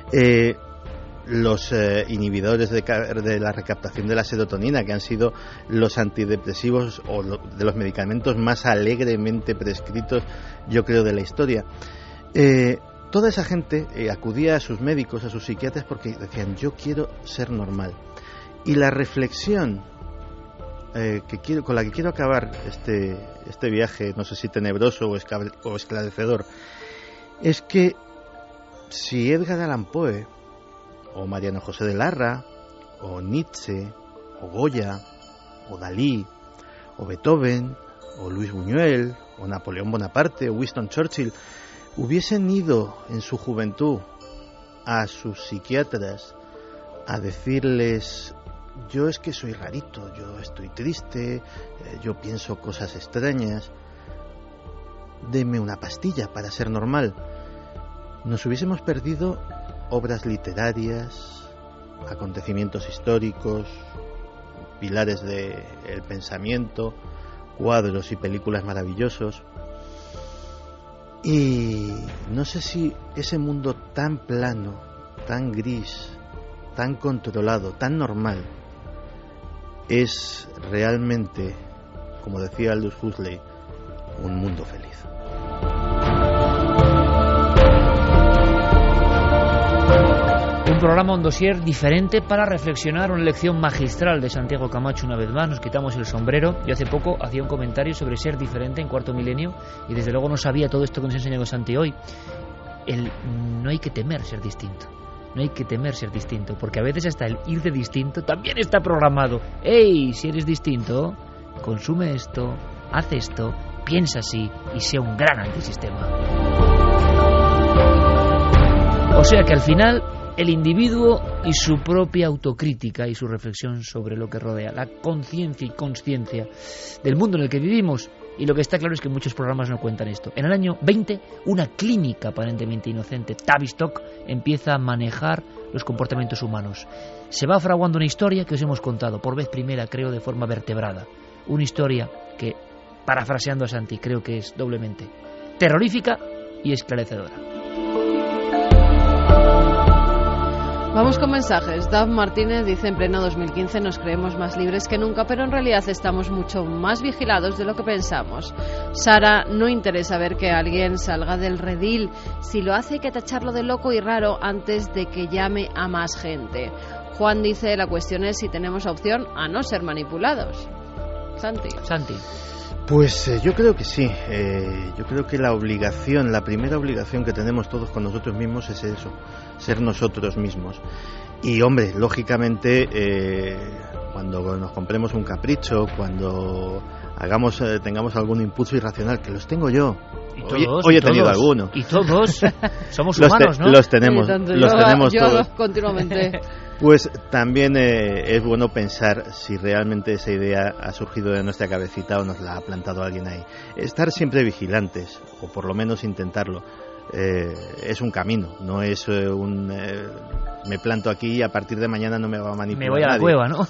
Los inhibidores de la recaptación de la serotonina, que han sido los antidepresivos o de los medicamentos más alegremente prescritos, yo creo, de la historia. Toda esa gente acudía a sus médicos, a sus psiquiatras, porque decían: yo quiero ser normal. Y la reflexión con la que quiero acabar este viaje, no sé si tenebroso o esclarecedor, es que si Edgar Allan Poe, o Mariano José de Larra, o Nietzsche, o Goya, o Dalí, o Beethoven, o Luis Buñuel, o Napoleón Bonaparte, o Winston Churchill hubiesen ido en su juventud a sus psiquiatras a decirles: yo es que soy rarito, yo estoy triste, yo pienso cosas extrañas, deme una pastilla para ser normal, nos hubiésemos perdido obras literarias, acontecimientos históricos, pilares del pensamiento, cuadros y películas maravillosos. Y no sé si ese mundo tan plano, tan gris, tan controlado, tan normal, es realmente, como decía Aldous Huxley, un mundo feliz. Un programa, un dossier diferente para reflexionar, una lección magistral de Santiago Camacho. Una vez más nos quitamos el sombrero. Yo hace poco hacía un comentario sobre ser diferente en Cuarto Milenio y desde luego no sabía todo esto que nos ha enseñado Santi hoy. No hay que temer ser distinto. No hay que temer ser distinto, porque a veces hasta el ir de distinto también está programado. ¡Ey! Si eres distinto, consume esto, haz esto, piensa así y sea un gran antisistema. O sea que al final el individuo y su propia autocrítica y su reflexión sobre lo que rodea, la conciencia y consciencia del mundo en el que vivimos. Y lo que está claro es que muchos programas no cuentan esto. En el año 20, una clínica aparentemente inocente, Tavistock, empieza a manejar los comportamientos humanos. Se va fraguando una historia que os hemos contado, por vez primera, creo, de forma vertebrada. Una historia que, parafraseando a Santi, creo que es doblemente terrorífica y esclarecedora. Vamos con mensajes. Dav Martínez dice: en pleno 2015 nos creemos más libres que nunca, pero en realidad estamos mucho más vigilados de lo que pensamos. Sara: no interesa ver que alguien salga del redil. Si lo hace hay que tacharlo de loco y raro antes de que llame a más gente. Juan dice: la cuestión es si tenemos opción a no ser manipulados. Santi. Pues yo creo que sí. Yo creo que la primera obligación que tenemos todos con nosotros mismos es eso, ser nosotros mismos. Y hombre, lógicamente, cuando nos compremos un capricho, cuando tengamos algún impulso irracional, que los tengo yo. Hoy he tenido alguno. Y todos somos humanos, ¿no? Los tenemos yo todos. Continuamente. Pues también es bueno pensar si realmente esa idea ha surgido de nuestra cabecita o nos la ha plantado alguien ahí. Estar siempre vigilantes, o por lo menos intentarlo. Es un camino, no es me planto aquí y a partir de mañana no me va a manipular. Me voy a la cueva, ¿no?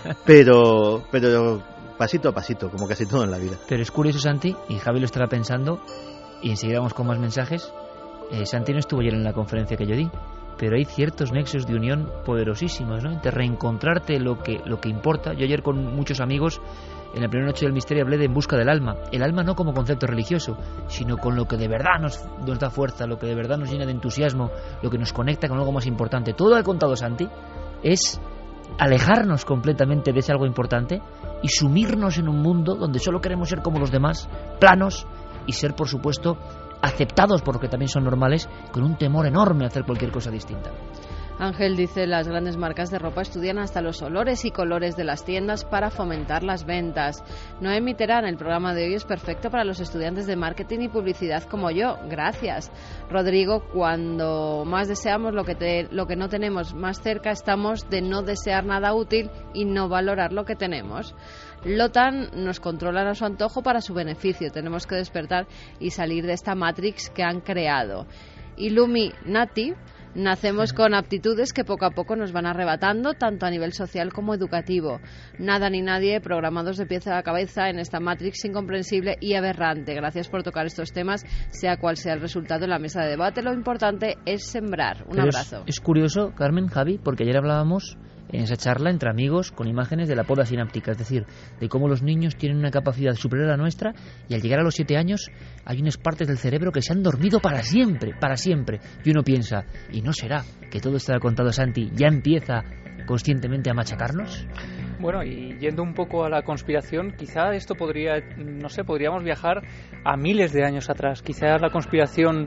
pero pasito a pasito, como casi todo en la vida. Pero es curioso, Santi, y Javi lo estará pensando, y enseguida vamos con más mensajes. Santi no estuvo ayer en la conferencia que yo di, pero hay ciertos nexos de unión poderosísimos, ¿no? Entre reencontrarte lo que importa. Yo ayer con muchos amigos en la primera noche del misterio hablé de En busca del alma. El alma no como concepto religioso, sino con lo que de verdad nos da fuerza, lo que de verdad nos llena de entusiasmo, lo que nos conecta con algo más importante. Todo lo que ha contado Santi es alejarnos completamente de ese algo importante y sumirnos en un mundo donde solo queremos ser como los demás, planos, y ser, por supuesto, aceptados por lo que también son normales, con un temor enorme a hacer cualquier cosa distinta. Ángel dice: las grandes marcas de ropa estudian hasta los olores y colores de las tiendas para fomentar las ventas. Noemi Terán, el programa de hoy es perfecto para los estudiantes de marketing y publicidad como yo. Gracias. Rodrigo, cuando más deseamos lo que no tenemos, más cerca estamos de no desear nada útil y no valorar lo que tenemos. Lotan, nos controlan a su antojo para su beneficio. Tenemos que despertar y salir de esta Matrix que han creado. Illuminati, nacemos con aptitudes que poco a poco nos van arrebatando, tanto a nivel social como educativo. Nada ni nadie programados de pieza a cabeza en esta Matrix incomprensible y aberrante. Gracias por tocar estos temas, sea cual sea el resultado en la mesa de debate. Lo importante es sembrar. Un abrazo. Es curioso, Carmen, Javi, porque ayer hablábamos en esa charla entre amigos con imágenes de la poda sináptica, es decir, de cómo los niños tienen una capacidad superior a la nuestra y al llegar a los 7 años hay unas partes del cerebro que se han dormido para siempre, y uno piensa, ¿y no será que todo esto que ha contado Santi ya empieza conscientemente a machacarnos? Bueno, y yendo un poco a la conspiración, quizá esto podríamos viajar a miles de años atrás. Quizá la conspiración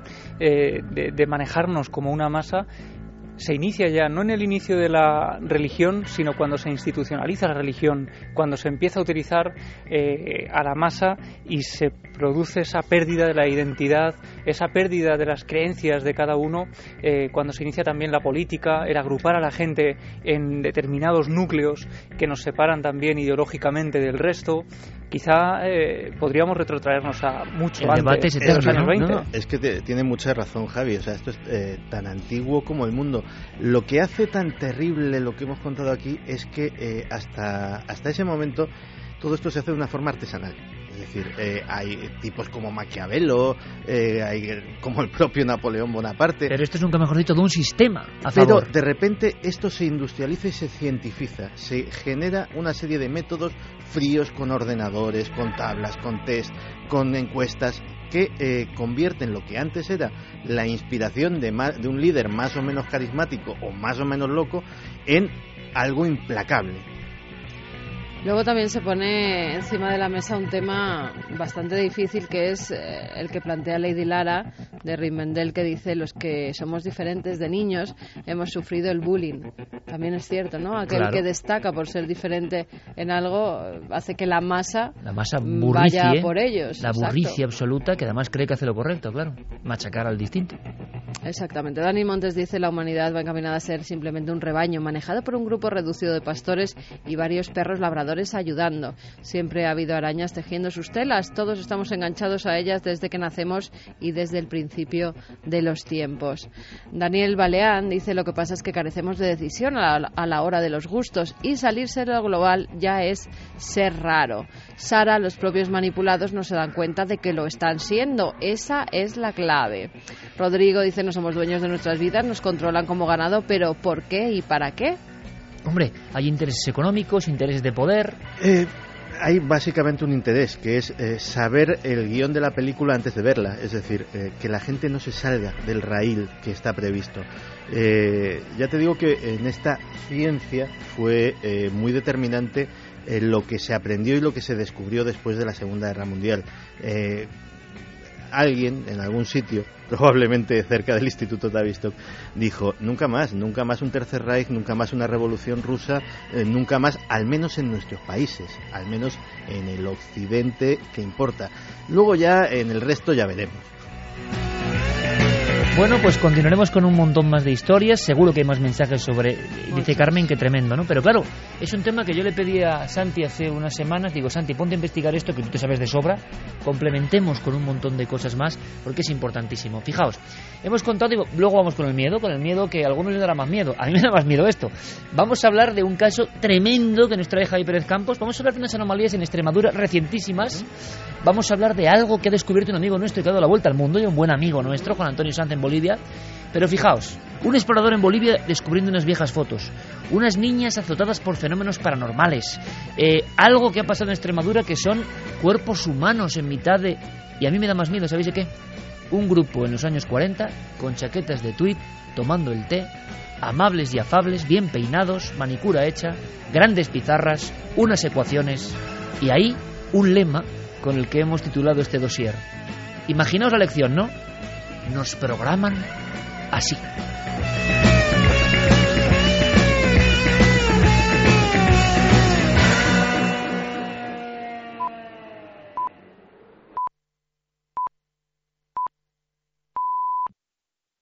de manejarnos como una masa se inicia ya, no en el inicio de la religión, sino cuando se institucionaliza la religión, cuando se empieza a utilizar a la masa y se produce esa pérdida de la identidad, esa pérdida de las creencias de cada uno, cuando se inicia también la política, el agrupar a la gente en determinados núcleos que nos separan también ideológicamente del resto. Quizá podríamos retrotraernos a mucho antes de los años 20. No, es que tiene mucha razón, Javi. O sea, esto es tan antiguo como el mundo. Lo que hace tan terrible lo que hemos contado aquí es que hasta ese momento todo esto se hace de una forma artesanal. Es decir, hay tipos como Maquiavelo, hay como el propio Napoleón Bonaparte. Pero esto es nunca mejor dicho de un sistema a favor. Pero de repente esto se industrializa y se cientifica. Se genera una serie de métodos fríos con ordenadores, con tablas, con test, con encuestas que convierten lo que antes era la inspiración de un líder más o menos carismático o más o menos loco en algo implacable. Luego también se pone encima de la mesa un tema bastante difícil, que es el que plantea Lady Lara de Rivendell, que dice: los que somos diferentes de niños hemos sufrido el bullying. También es cierto, ¿no? Aquel que destaca por ser diferente en algo hace que la masa burricie, vaya por ellos. La burricia absoluta, que además cree que hace lo correcto, claro, machacar al distinto. Exactamente. Dani Montes dice: la humanidad va encaminada a ser simplemente un rebaño manejado por un grupo reducido de pastores y varios perros labradores ayudando. Siempre ha habido arañas tejiendo sus telas. Todos estamos enganchados a ellas desde que nacemos y desde el principio de los tiempos. Daniel Baleán dice: lo que pasa es que carecemos de decisión a la hora de los gustos y salirse de lo global ya es ser raro. Sara, los propios manipulados no se dan cuenta de que lo están siendo. Esa es la clave. Rodrigo dice: no somos dueños de nuestras vidas, nos controlan como ganado, pero ¿por qué y para qué? Hombre, hay intereses económicos, intereses de poder. Hay básicamente un interés, que es saber el guión de la película antes de verla. Es decir, que la gente no se salga del raíl que está previsto. Ya te digo que en esta ciencia fue muy determinante lo que se aprendió y lo que se descubrió después de la Segunda Guerra Mundial. alguien en algún sitio, probablemente cerca del Instituto Tavistock, dijo: nunca más un Tercer Reich, nunca más una revolución rusa, nunca más, al menos en nuestros países, al menos en el occidente que importa. Luego ya en el resto ya veremos. Bueno, pues continuaremos con un montón más de historias. Seguro que hay más mensajes sobre... Dice Carmen que tremendo, ¿no? Pero claro, es un tema que yo le pedí a Santi hace unas semanas. Digo, Santi, ponte a investigar esto que tú te sabes de sobra. Complementemos con un montón de cosas más, porque es importantísimo. Fijaos, hemos contado, digo, luego vamos con el miedo que a algunos les dará más miedo. A mí me da más miedo esto. Vamos a hablar de un caso tremendo que nos trae Javi Pérez Campos. Vamos a hablar de unas anomalías en Extremadura recientísimas. Vamos a hablar de algo que ha descubierto un amigo nuestro que ha dado la vuelta al mundo, y un buen amigo nuestro, Juan Antonio Sanz, en Bolivia. Pero fijaos, un explorador en Bolivia descubriendo unas viejas fotos, unas niñas azotadas por fenómenos paranormales, algo que ha pasado en Extremadura que son cuerpos humanos en mitad de... Y a mí me da más miedo, ¿sabéis de qué? Un grupo en los años 40, con chaquetas de tweed, tomando el té, amables y afables, bien peinados, manicura hecha, grandes pizarras, unas ecuaciones, y ahí un lema con el que hemos titulado este dossier. Imaginaos la lección, ¿no? Nos programan así.